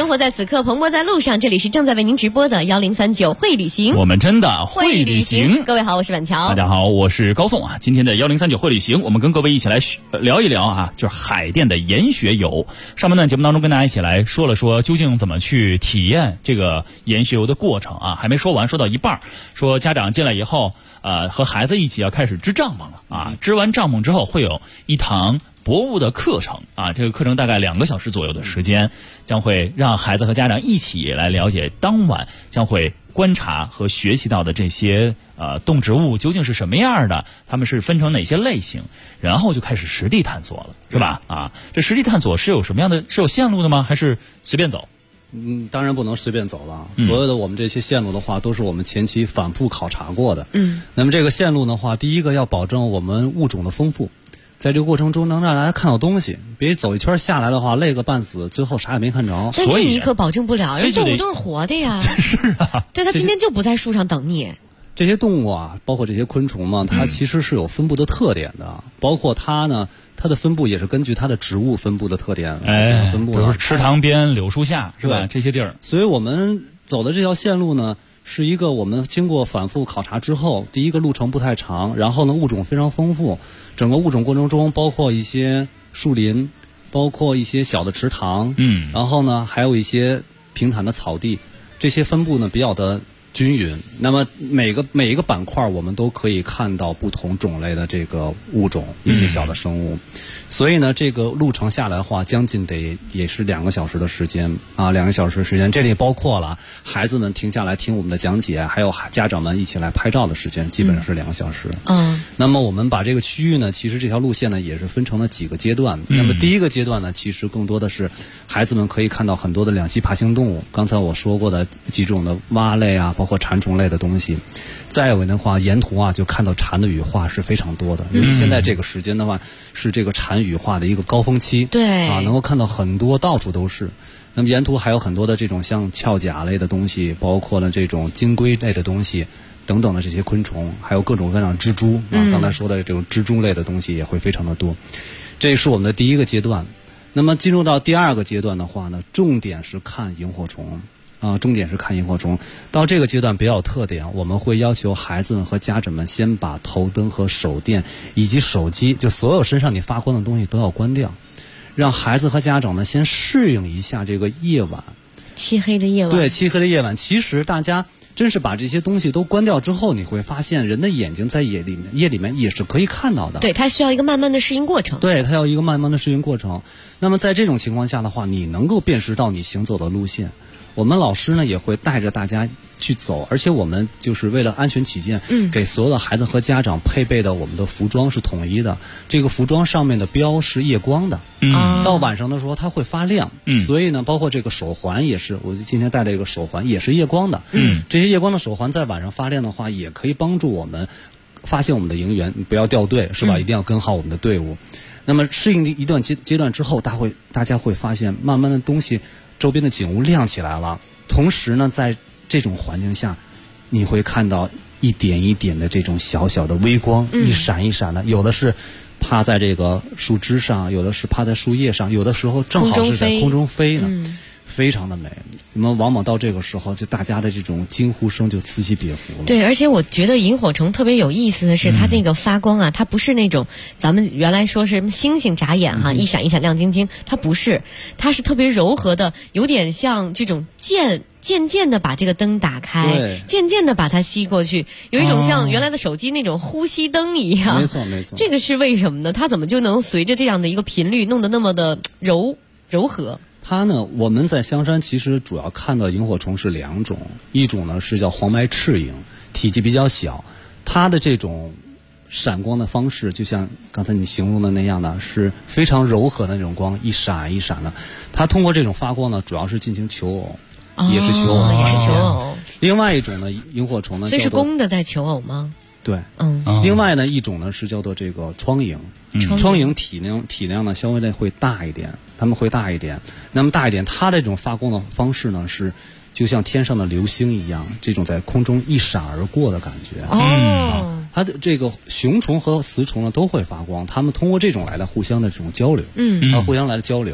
活在此刻，蓬勃在路上。这里是正在为您直播的1039会旅行， 我们真的会旅行。 各位好，我是婉乔。 大家好，我是高颂啊。今天的1039会旅行，我们跟各位一起来聊一聊啊，就是海淀的研学游。上半段节目当中跟大家一起来说了说，究竟怎么去体验这个研学游的过程啊？还没说完，说到一半，说家长进来以后，和孩子一起要开始支帐篷了啊。支完帐篷之后，会有一堂博物的课程啊，这个课程大概2个小时左右的时间，将会让孩子和家长一起来了解当晚将会观察和学习到的这些动植物究竟是什么样的，它们是分成哪些类型，然后就开始实地探索了，是吧？啊，这实地探索是有什么样的？是有线路的吗？还是随便走？ 当然不能随便走了。所有的我们这些线路的话，都是我们前期反复考察过的。那么这个线路的话，第一个要保证我们物种的丰富。在这个过程中能让大家看到东西，别走一圈下来的话累个半死，最后啥也没看着。 但这你可保证不了，人动物都是活的呀。 是啊， 对，它今天就不在树上等你。 这些动物啊，包括这些昆虫嘛，它其实是有分布的特点的，包括它呢，它的分布也是根据它的植物分布的特点来进行分布的。 比如池塘边、柳树下，是吧？这些地儿。 所以我们走的这条线路呢，是一个我们经过反复考察之后，第一个路程不太长，然后呢物种非常丰富，整个物种过程中包括一些树林，包括一些小的池塘，然后呢还有一些平坦的草地，这些分布呢比较的均匀。那么每一个板块我们都可以看到不同种类的这个物种，一些小的生物。所以呢这个路程下来的话，将近也是2个小时的时间啊，2个小时的时间，这里包括了孩子们停下来听我们的讲解，还有家长们一起来拍照的时间，基本上是2个小时。那么我们把这个区域呢，其实这条路线呢也是分成了几个阶段。那么第一个阶段呢，其实更多的是孩子们可以看到很多的两栖爬行动物，刚才我说过的几种的蛙类啊，包括蚕虫类的东西。再有的话，沿途啊就看到蝉的羽化是非常多的，因为现在这个时间的话是这个蝉羽化的一个高峰期， 对啊，能够看到很多，到处都是。那么沿途还有很多的这种像鞘甲类的东西，包括了这种金龟类的东西等等的这些昆虫，还有各种各样的蜘蛛啊，刚才说的这种蜘蛛类的东西也会非常的多。这是我们的第一个阶段。那么进入到第2个阶段的话呢，重点是看萤火虫。重点是看萤火虫。到这个阶段比较有特点，我们会要求孩子们和家长们先把头灯和手电以及手机，就所有身上你发光的东西都要关掉，让孩子和家长呢先适应一下这个夜晚， 漆黑的夜晚。 对，漆黑的夜晚。其实大家真是把这些东西都关掉之后，你会发现人的眼睛在夜里面也是可以看到的。 对，它需要一个慢慢的适应过程。 对，它要一个慢慢的适应过程。那么在这种情况下的话，你能够辨识到你行走的路线。我们老师呢也会带着大家去走，而且我们就是为了安全起见，给所有的孩子和家长配备的我们的服装是统一的。这个服装上面的标是夜光的，到晚上的时候它会发亮。所以呢，包括这个手环也是，我今天戴的这个手环也是夜光的。这些夜光的手环在晚上发亮的话，也可以帮助我们发现我们的营员，不要掉队，是吧？一定要跟好我们的队伍。那么适应一段阶段之后，大家会发现，慢慢的东西。周边的景物亮起来了，同时呢，在这种环境下，你会看到一点一点的这种小小的微光，一闪一闪的，有的是趴在这个树枝上，有的是趴在树叶上，有的时候正好是在空中飞呢，非常的美。你们往往到这个时候，就大家的这种惊呼声就此起彼伏了。 对，而且我觉得萤火虫特别有意思的是，它那个发光啊，它不是那种咱们原来说是星星眨眼哈，一闪一闪亮晶晶，它不是，它是特别柔和的，有点像这种渐渐的把这个灯打开，渐渐的把它吸过去，有一种像原来的手机那种呼吸灯一样。 没错没错。 这个是为什么呢？它怎么就能随着这样的一个频率弄得那么的柔和？ 它呢，我们在香山其实主要看到萤火虫是2种，一种呢是叫黄白赤萤，体积比较小，它的这种闪光的方式就像刚才你形容的那样的，是非常柔和的那种光，一闪一闪的。它通过这种发光呢，主要是进行求偶，也是求偶， 也是求偶。 另外一种呢，萤火虫呢， 所以是公的在求偶吗？ 对，另外呢一种呢是叫做这个窗萤，窗萤体量呢稍微的会大一点，它们会大一点。那么大一点，它这种发光的方式呢是就像天上的流星一样，这种在空中一闪而过的感觉。它的这个雄虫和雌虫呢都会发光，它们通过这种来互相的这种交流，互相来交流。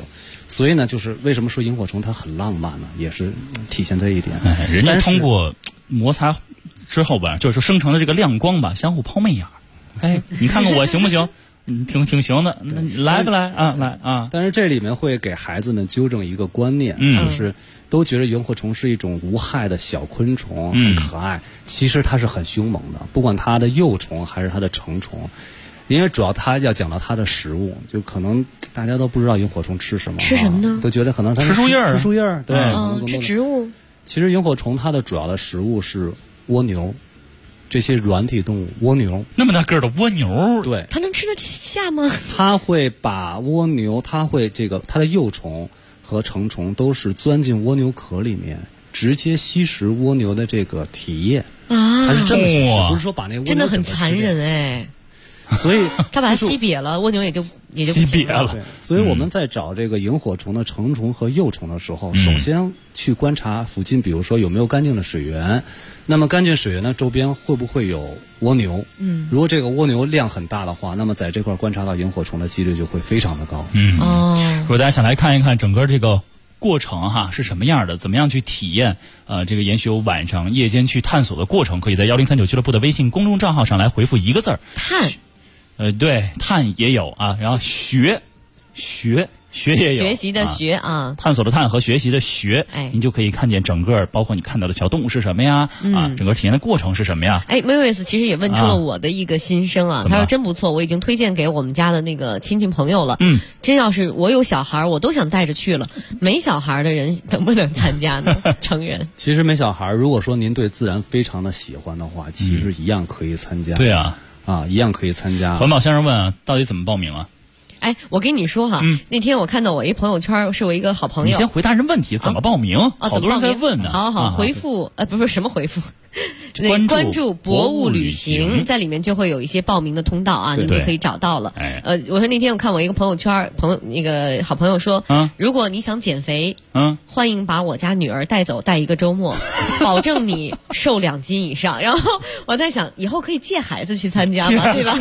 所以呢，就是为什么说萤火虫它很浪漫呢？也是体现这一点。 人家通过摩擦之后吧，就是生成的这个亮光吧，相互抛媚眼。哎，你看看我行不行？挺行的，那你来不来啊？来啊！ 但是这里面会给孩子们纠正一个观念，就是都觉得萤火虫是一种无害的小昆虫，很可爱。其实它是很凶猛的，不管它的幼虫还是它的成虫。因为主要它要讲到它的食物，就可能大家都不知道萤火虫吃什么， 吃什么呢？ 都觉得可能它吃树叶吃树叶，对， 吃植物。 其实萤火虫它的主要的食物是蜗牛。这些软体动物，蜗牛那么大个的蜗牛， 对， 它能吃得下吗？ 它会把蜗牛，它的幼虫和成虫都是钻进蜗牛壳里面，直接吸食蜗牛的这个体液啊， 它是这么吸食，不是说把那蜗牛真的很残忍哎。 所以它把它吸瘪了，蜗牛也就吸瘪了。 对，所以我们在找这个萤火虫的成虫和幼虫的时候，首先去观察附近，比如说有没有干净的水源。那么干净水源呢，周边会不会有蜗牛？如果这个蜗牛量很大的话，那么在这块观察到萤火虫的几率就会非常的高。 如果大家想来看一看整个这个过程哈是什么样的，怎么样去体验这个也许有晚上夜间去探索的过程，可以在1039俱乐部的微信公众账号上来回复一个字儿探。 对，探也有啊，然后学也有， 学习的学啊， 探索的探和学习的学，您就可以看见整个包括你看到的小动物是什么呀，整个体验的过程是什么呀。 Mavis 其实也问出了我的一个心声啊，他说真不错，我已经推荐给我们家的那个亲戚朋友了。真要是我有小孩，我都想带着去了。没小孩的人能不能参加呢？成人其实没小孩，如果说您对自然非常的喜欢的话，其实一样可以参加。 对啊。 一样可以参加。 环保先生问啊，到底怎么报名啊？ 我跟你说哈，那天我看到我一朋友圈，是我一个好朋友。 你先回答人问题，怎么报名？好多人在问呢。 好，回复不是什么回复，关注博物旅行，在里面就会有一些报名的通道啊，你就可以找到了。我说那天我看我一个朋友圈，那个好朋友说，如果你想减肥，欢迎把我家女儿带走，带一个周末，保证你瘦2斤以上。然后我在想，以后可以借孩子去参加吗？对吧？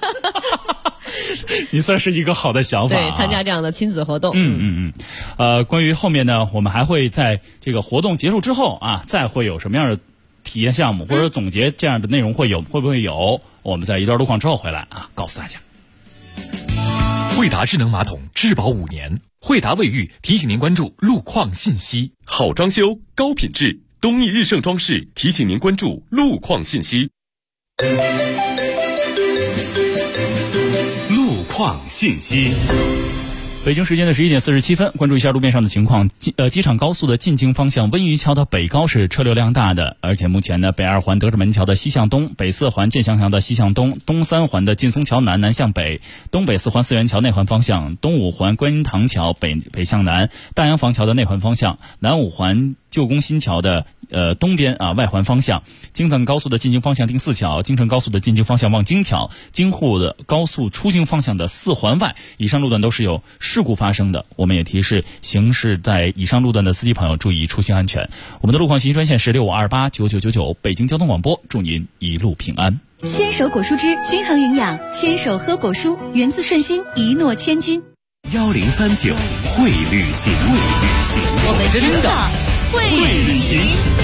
你算是一个好的想法， 对，参加这样的亲子活动。 关于后面呢，我们还会在这个活动结束之后啊，再会有什么样的体验项目或者总结这样的内容会不会有？我们在一段路况之后回来啊，告诉大家。 惠达智能马桶质保5年，惠达卫浴提醒您关注路况信息。好装修，高品质，东义日盛装饰提醒您关注路况信息。路况信息。 北京时间的11点47分，关注一下路面上的情况。机场高速的进京方向温榆桥到北高是车流量大的，而且目前呢，北2环德胜门桥的西向东，北4环建祥桥的西向东，东3环的劲松桥南向北，东北4环四元桥内环方向，东5环观音堂桥北向南，大洋坊桥的内环方向，南5环旧宫新桥的东边啊外环方向，京藏高速的进京方向定4桥，京承高速的进京方向望京桥，京沪的高速出京方向的4环外，以上路段都是有事故发生的。我们也提示行驶在以上路段的司机朋友注意出行安全。我们的路况信息专线是65289999，北京交通广播，祝您一路平安。 牵手果蔬汁均衡营养，牵手喝果蔬，源自顺心，一诺千金。 1039会旅行， 我们真的会旅行。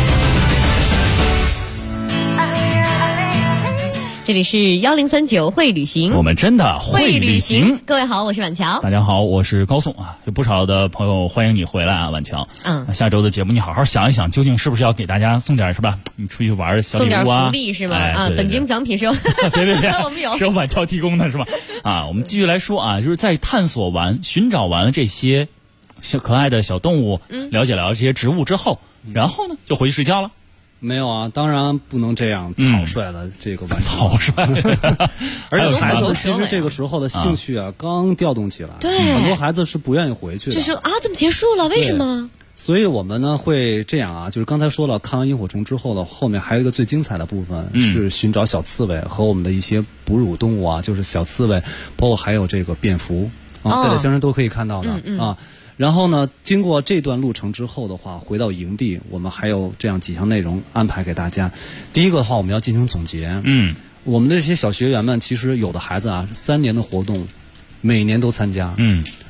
这里是1039会旅行， 我们真的会旅行。 各位好，我是婉乔。 大家好，我是高颂啊。有不少的朋友欢迎你回来啊，婉乔。下周的节目你好好想一想，究竟是不是要给大家送点是吧？你出去玩小礼物啊， 送点福利是吗？ 对， 本节目奖品是有别我们有， 是由婉乔提供的是吧？我们继续来说啊，就是在探索完、寻找完了这些小可爱的小动物，了解这些植物之后，然后呢就回去睡觉了。 没有啊，当然不能这样草率了，这个草率。 而且孩子其实这个时候的兴趣刚调动起来， 对， 很多孩子是不愿意回去的， 就是怎么结束了？为什么？ 所以我们呢会这样就是刚才说了，看完萤火虫之后呢，后面还有一个最精彩的部分，是寻找小刺猬和我们的一些哺乳动物就是小刺猬，包括还有这个蝙蝠在香山都可以看到的然后呢，经过这段路程之后的话，回到营地，我们还有这样几项内容安排给大家。第一个的话，我们要进行总结。我们的这些小学员们，其实有的孩子3年的活动，每年都参加。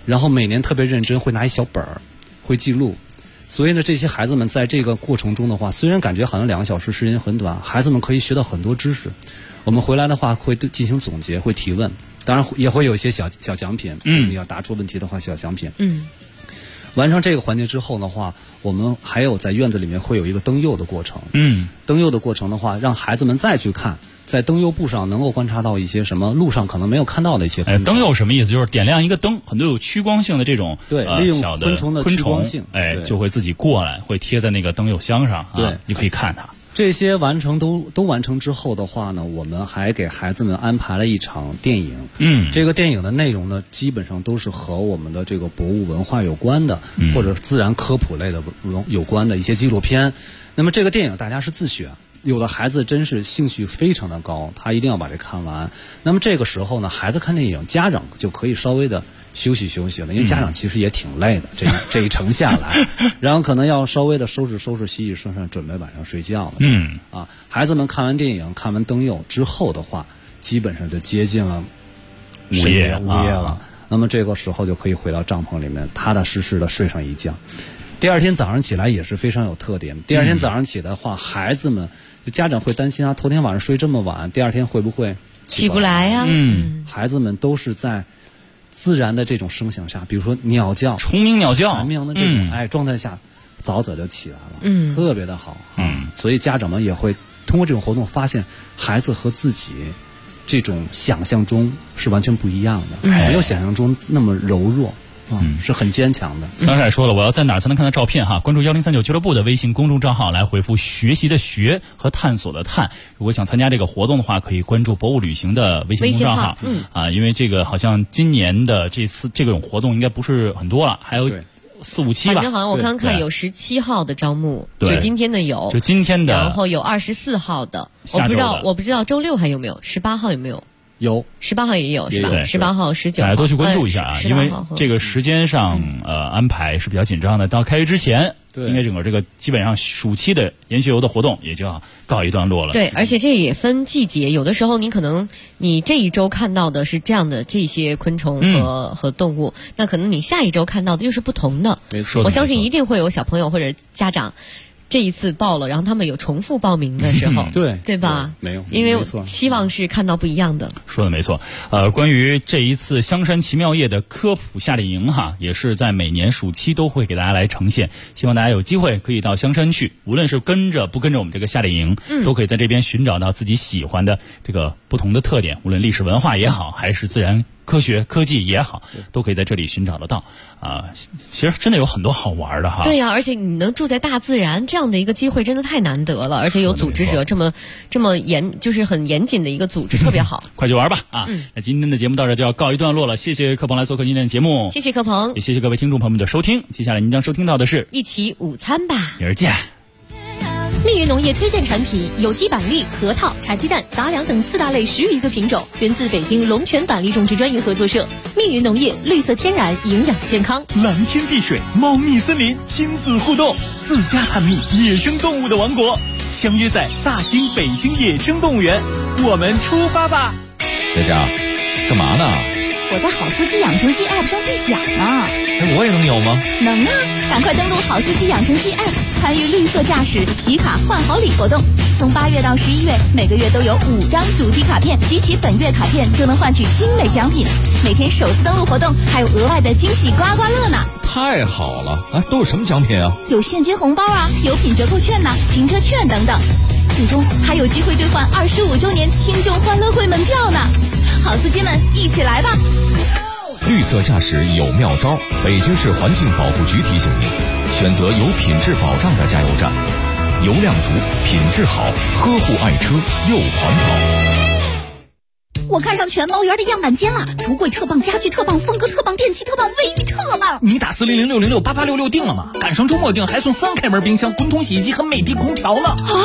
然后每年特别认真，会拿一小本儿，会记录。所以呢，这些孩子们在这个过程中的话，虽然感觉好像2个小时时间很短，孩子们可以学到很多知识。我们回来的话会进行总结，会提问，当然也会有一些小奖品。你要答出问题的话，小奖品。完成这个环节之后的话，我们还有在院子里面会有一个灯幼的过程。灯幼的过程的话，让孩子们再去看，在灯幼布上能够观察到一些什么路上可能没有看到的一些昆虫。 灯幼什么意思？就是点亮一个灯，很多有趋光性的这种利用小的昆虫的趋光性， 就会自己过来，会贴在那个灯幼箱上， 对， 你可以看它。 这些完成都完成之后的话呢，我们还给孩子们安排了一场电影。这个电影的内容呢，基本上都是和我们的这个博物文化有关的，或者自然科普类的有关的一些纪录片。那么这个电影大家是自选，有的孩子真是兴趣非常的高，他一定要把这看完。那么这个时候呢，孩子看电影，家长就可以稍微的休息了，因为家长其实也挺累的，这一程下来，然后可能要稍微的收拾洗洗涮涮，准备晚上睡觉了。孩子们看完电影、看完灯幼之后的话，基本上就接近了午夜了。那么这个时候就可以回到帐篷里面，踏踏实实的睡上一觉。第二天早上起来也是非常有特点。第二天早上起来的话，孩子们家长会担心头天晚上睡这么晚，第二天会不会起不来呀？ 孩子们都是在自然的这种声响下，比如说鸟叫、 虫鸣鸟叫、 蝉鸣的这种状态下，早就起来了，特别的好。所以家长们也会通过这种活动发现，孩子和自己这种想象中是完全不一样的，没有想象中那么柔弱。是很坚强的。 桑帅说了，我要在哪儿才能看到照片哈？关注1039俱乐部的微信公众账号，来回复学习的学和探索的探。如果想参加这个活动的话，可以关注博物旅行的微信公众账号。因为这个好像今年的这次这种活动应该不是很多了，还有4、5、7吧。 反正好像我刚看有17号的招募，就今天的有， 就今天的， 然后有24号的，我不知道周6还有没有，18号有没有？ 有 ，18号也有是吧？18号、19号， 大家多去关注一下啊，因为这个时间上安排是比较紧张的。到开学之前，应该整个这个基本上暑期的研学游的活动也就要告一段落了。 对，而且这也分季节，有的时候你可能你这一周看到的是这样的这些昆虫和动物，那可能你下一周看到的又是不同的。 没错， 我相信一定会有小朋友或者家长。这一次报了，然后他们有重复报名的时候，对吧？ 没有， 因为希望是看到不一样的。 说的没错。关于这一次香山奇妙夜的科普夏令营哈，也是在每年暑期都会给大家来呈现。希望大家有机会可以到香山去，无论是跟着不跟着我们这个夏令营，都可以在这边寻找到自己喜欢的这个不同的特点，无论历史文化也好，还是自然科学科技也好，都可以在这里寻找得到其实真的有很多好玩的哈。 对呀，而且你能住在大自然这样的一个机会真的太难得了，而且有组织者这么就是很严谨的一个组织，特别好。 快去玩吧啊！那今天的节目到这就要告一段落了，谢谢柯鹏来做客今天的节目， 谢谢柯鹏， 也谢谢各位听众朋友们的收听。接下来您将收听到的是一起午餐吧， 明儿见。 蜜云农业推荐产品有机板栗、核桃、茶鸡蛋、杂粮等4大类10余个品种，源自北京龙泉板栗种植专业合作社。蜜云农业，绿色天然，营养健康。 蓝天碧水，猫蜜森林，亲子互动，自家探秘野生动物的王国，相约在大兴北京野生动物园，我们出发吧！ 佳佳，干嘛呢？ 我在好司机养成记 App 上兑奖呢。 我也能有吗？ 能啊！赶快登录好司机养成记 App， 参与绿色驾驶集卡换好礼活动。从8月到11月，每个月都有5张主题卡片，集齐本月卡片就能换取精美奖品。每天首次登录活动还有额外的惊喜刮刮乐呢！ 太好了！都有什么奖品啊？ 有现金红包啊，有品折扣券呐，停车券等等。最终还有机会兑换25周年听众欢乐会门票呢！好司机们，一起来吧！ 绿色驾驶有妙招，北京市环境保护局提醒您：选择有品质保障的加油站，油量足，品质好，呵护爱车又环保。 我看上全猫园的样板间了，橱柜特棒，家具特棒，风格特棒，电器特棒，卫浴特棒。 你打400668866订了吗？赶上周末订还送3开门冰箱、滚筒洗衣机和美的空调呢。 啊！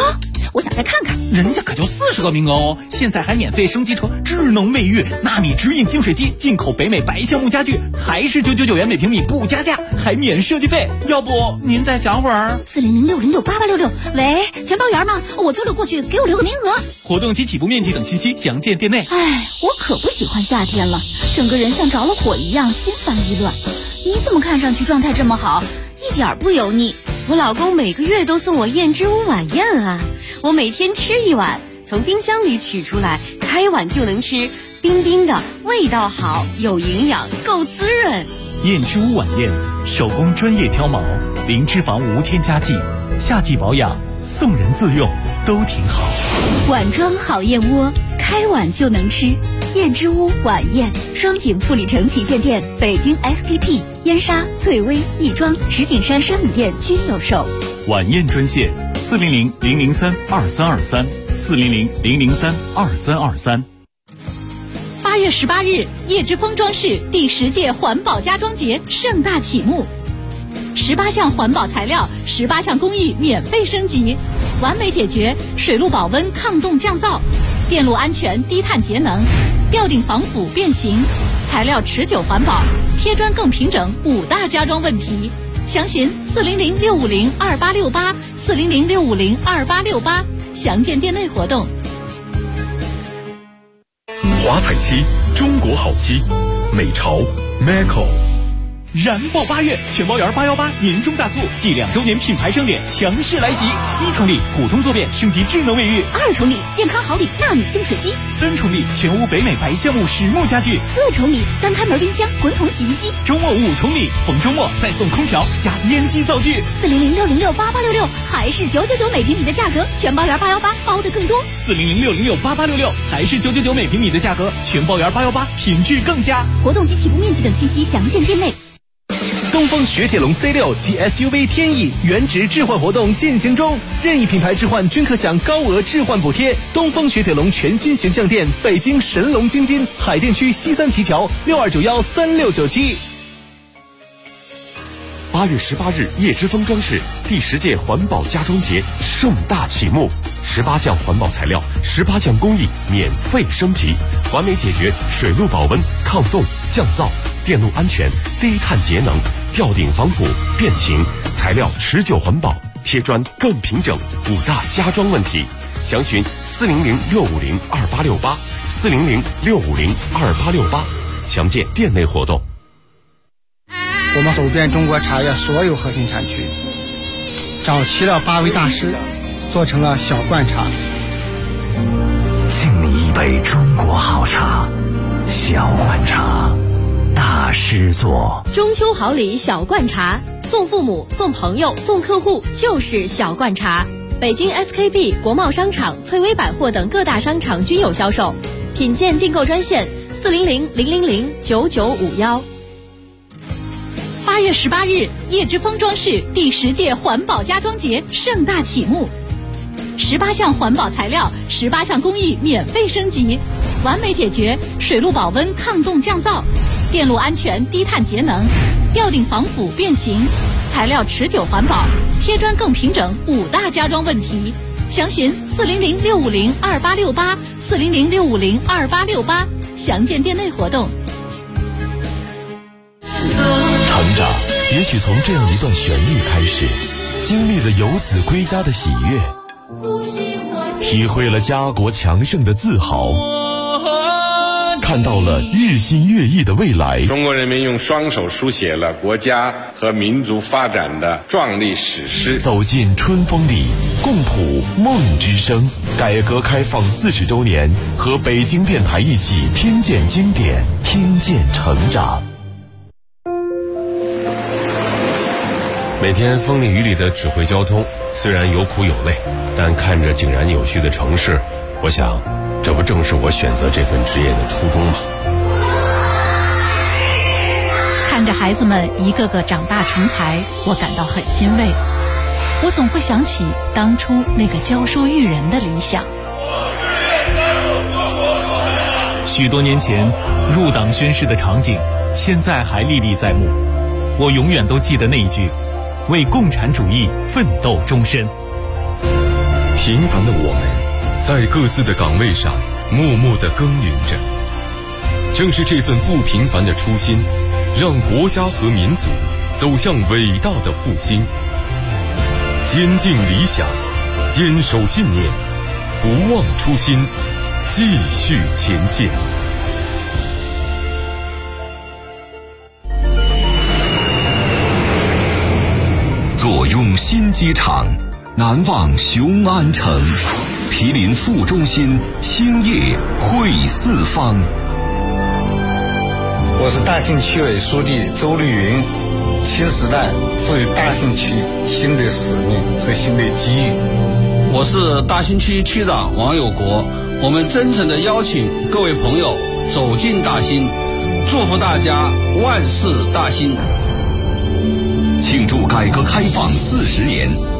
我想再看看。 人家可就40个名额哦，现在还免费升级成智能卫浴、纳米直饮净水机，进口北美白橡木家具，还是999元每平米不加价，还免设计费。要不您再想会儿 400606866，喂，全包圆吗？我周六过去，给我留个名额。 活动及起步面积等信息详见店内。 哎，我可不喜欢夏天了，整个人像着了火一样，心烦意乱。你怎么看上去状态这么好，一点不油腻？ 我老公每个月都送我燕之屋晚宴啊，我每天吃一碗，从冰箱里取出来，开碗就能吃，冰冰的，味道好，有营养，够滋润。 燕之屋晚宴，手工专业挑毛，零脂肪无添加剂，夏季保养，送人自用都挺好。 碗装好燕窝，开碗就能吃。燕之屋晚宴，双井富里城旗舰店、北京 SKP、燕莎、翠微、亦庄、石景山生米店均有售。 晚宴专线400-003-2323，400-003-2323。 8月18日，叶之峰装饰第10届环保家装节盛大启幕，18项环保材料，18项工艺免费升级，完美解决水路保温、抗冻降噪、电路安全、低碳节能、吊顶防腐变形、材料持久环保、贴砖更平整5大家装问题。详询400-650-2868，400-650-2868，详见店内活动。 华彩漆，中国好漆，美潮 Meco。 燃爆8月，全包圆818年终大促暨2周年品牌盛典强势来袭！1重礼普通坐便升级智能卫浴 ，2重礼健康好礼纳米净水机 ，3重礼全屋北美白橡木实木家具 ，4重礼3开门冰箱、滚筒洗衣机。 周末5重礼，逢周末再送空调加烟机灶具。 400-606-8866，还是999每平米的价格，全包圆818包的更多。 400-606-8866，还是999每平米的价格，全包圆818品质更佳。 活动及起步面积等信息详见店内。 东风雪铁龙 C6 及 SUV 天翼原值置换活动进行中，任意品牌置换均可享高额置换补贴。东风雪铁龙全新形象店，北京神龙京津海淀区西三旗桥62913697。 8月18日，叶之峰装饰第10届环保家装节盛大启幕，18项环保材料，18项工艺免费升级，完美解决水路保温、抗冻、降噪、电路安全、低碳节能、吊顶防腐、变形、材料持久环保、贴砖更平整5大家装问题。详询400-650-2868，400-650-2868，详见店内活动。 我们走遍中国茶叶所有核心产区，找齐了8位大师，做成了小罐茶。 敬你一杯中国好茶，小罐茶，大师做。 中秋好礼小罐茶，送父母、送朋友、送客户就是小罐茶。北京 SKP、国贸商场、翠微百货等各大商场均有销售。品鉴订购专线400-000-9951。 8月18日，叶之峰装饰第10届环保家装节盛大启幕，18项环保材料，18项工艺免费升级，完美解决水路保温、抗冻降噪、电路安全、低碳节能、吊顶防腐变形、材料持久环保、贴砖更平整5大家装问题。详询400-650-2868，400-650-2868，详见店内活动。 成长也许从这样一段旋律开始，经历了游子归家的喜悦，体会了家国强盛的自豪，看到了日新月异的未来。 中国人民用双手书写了国家和民族发展的壮丽史诗。 走进春风里，共谱梦之声。改革开放40周年，和北京电台一起听见经典，听见成长。 每天风里雨里的指挥交通，虽然有苦有累，但看着井然有序的城市，我想这不正是我选择这份职业的初衷吗？ 看着孩子们一个个长大成才，我感到很欣慰。我总会想起当初那个教书育人的理想。 许多年前入党宣誓的场景，现在还历历在目。我永远都记得那一句：为共产主义奋斗终身。 平凡的我们，在各自的岗位上默默地耕耘着。正是这份不平凡的初心，让国家和民族走向伟大的复兴。坚定理想，坚守信念，不忘初心，继续前进。 坐拥新机场，难忘雄安城。毗邻副中心，兴业汇四方。 我是大兴区委书记周绿云。新时代赋予大兴区新的使命和新的机遇。 我是大兴区区长王有国。我们真诚地邀请各位朋友走进大兴，祝福大家万事大兴。 庆祝改革开放40年。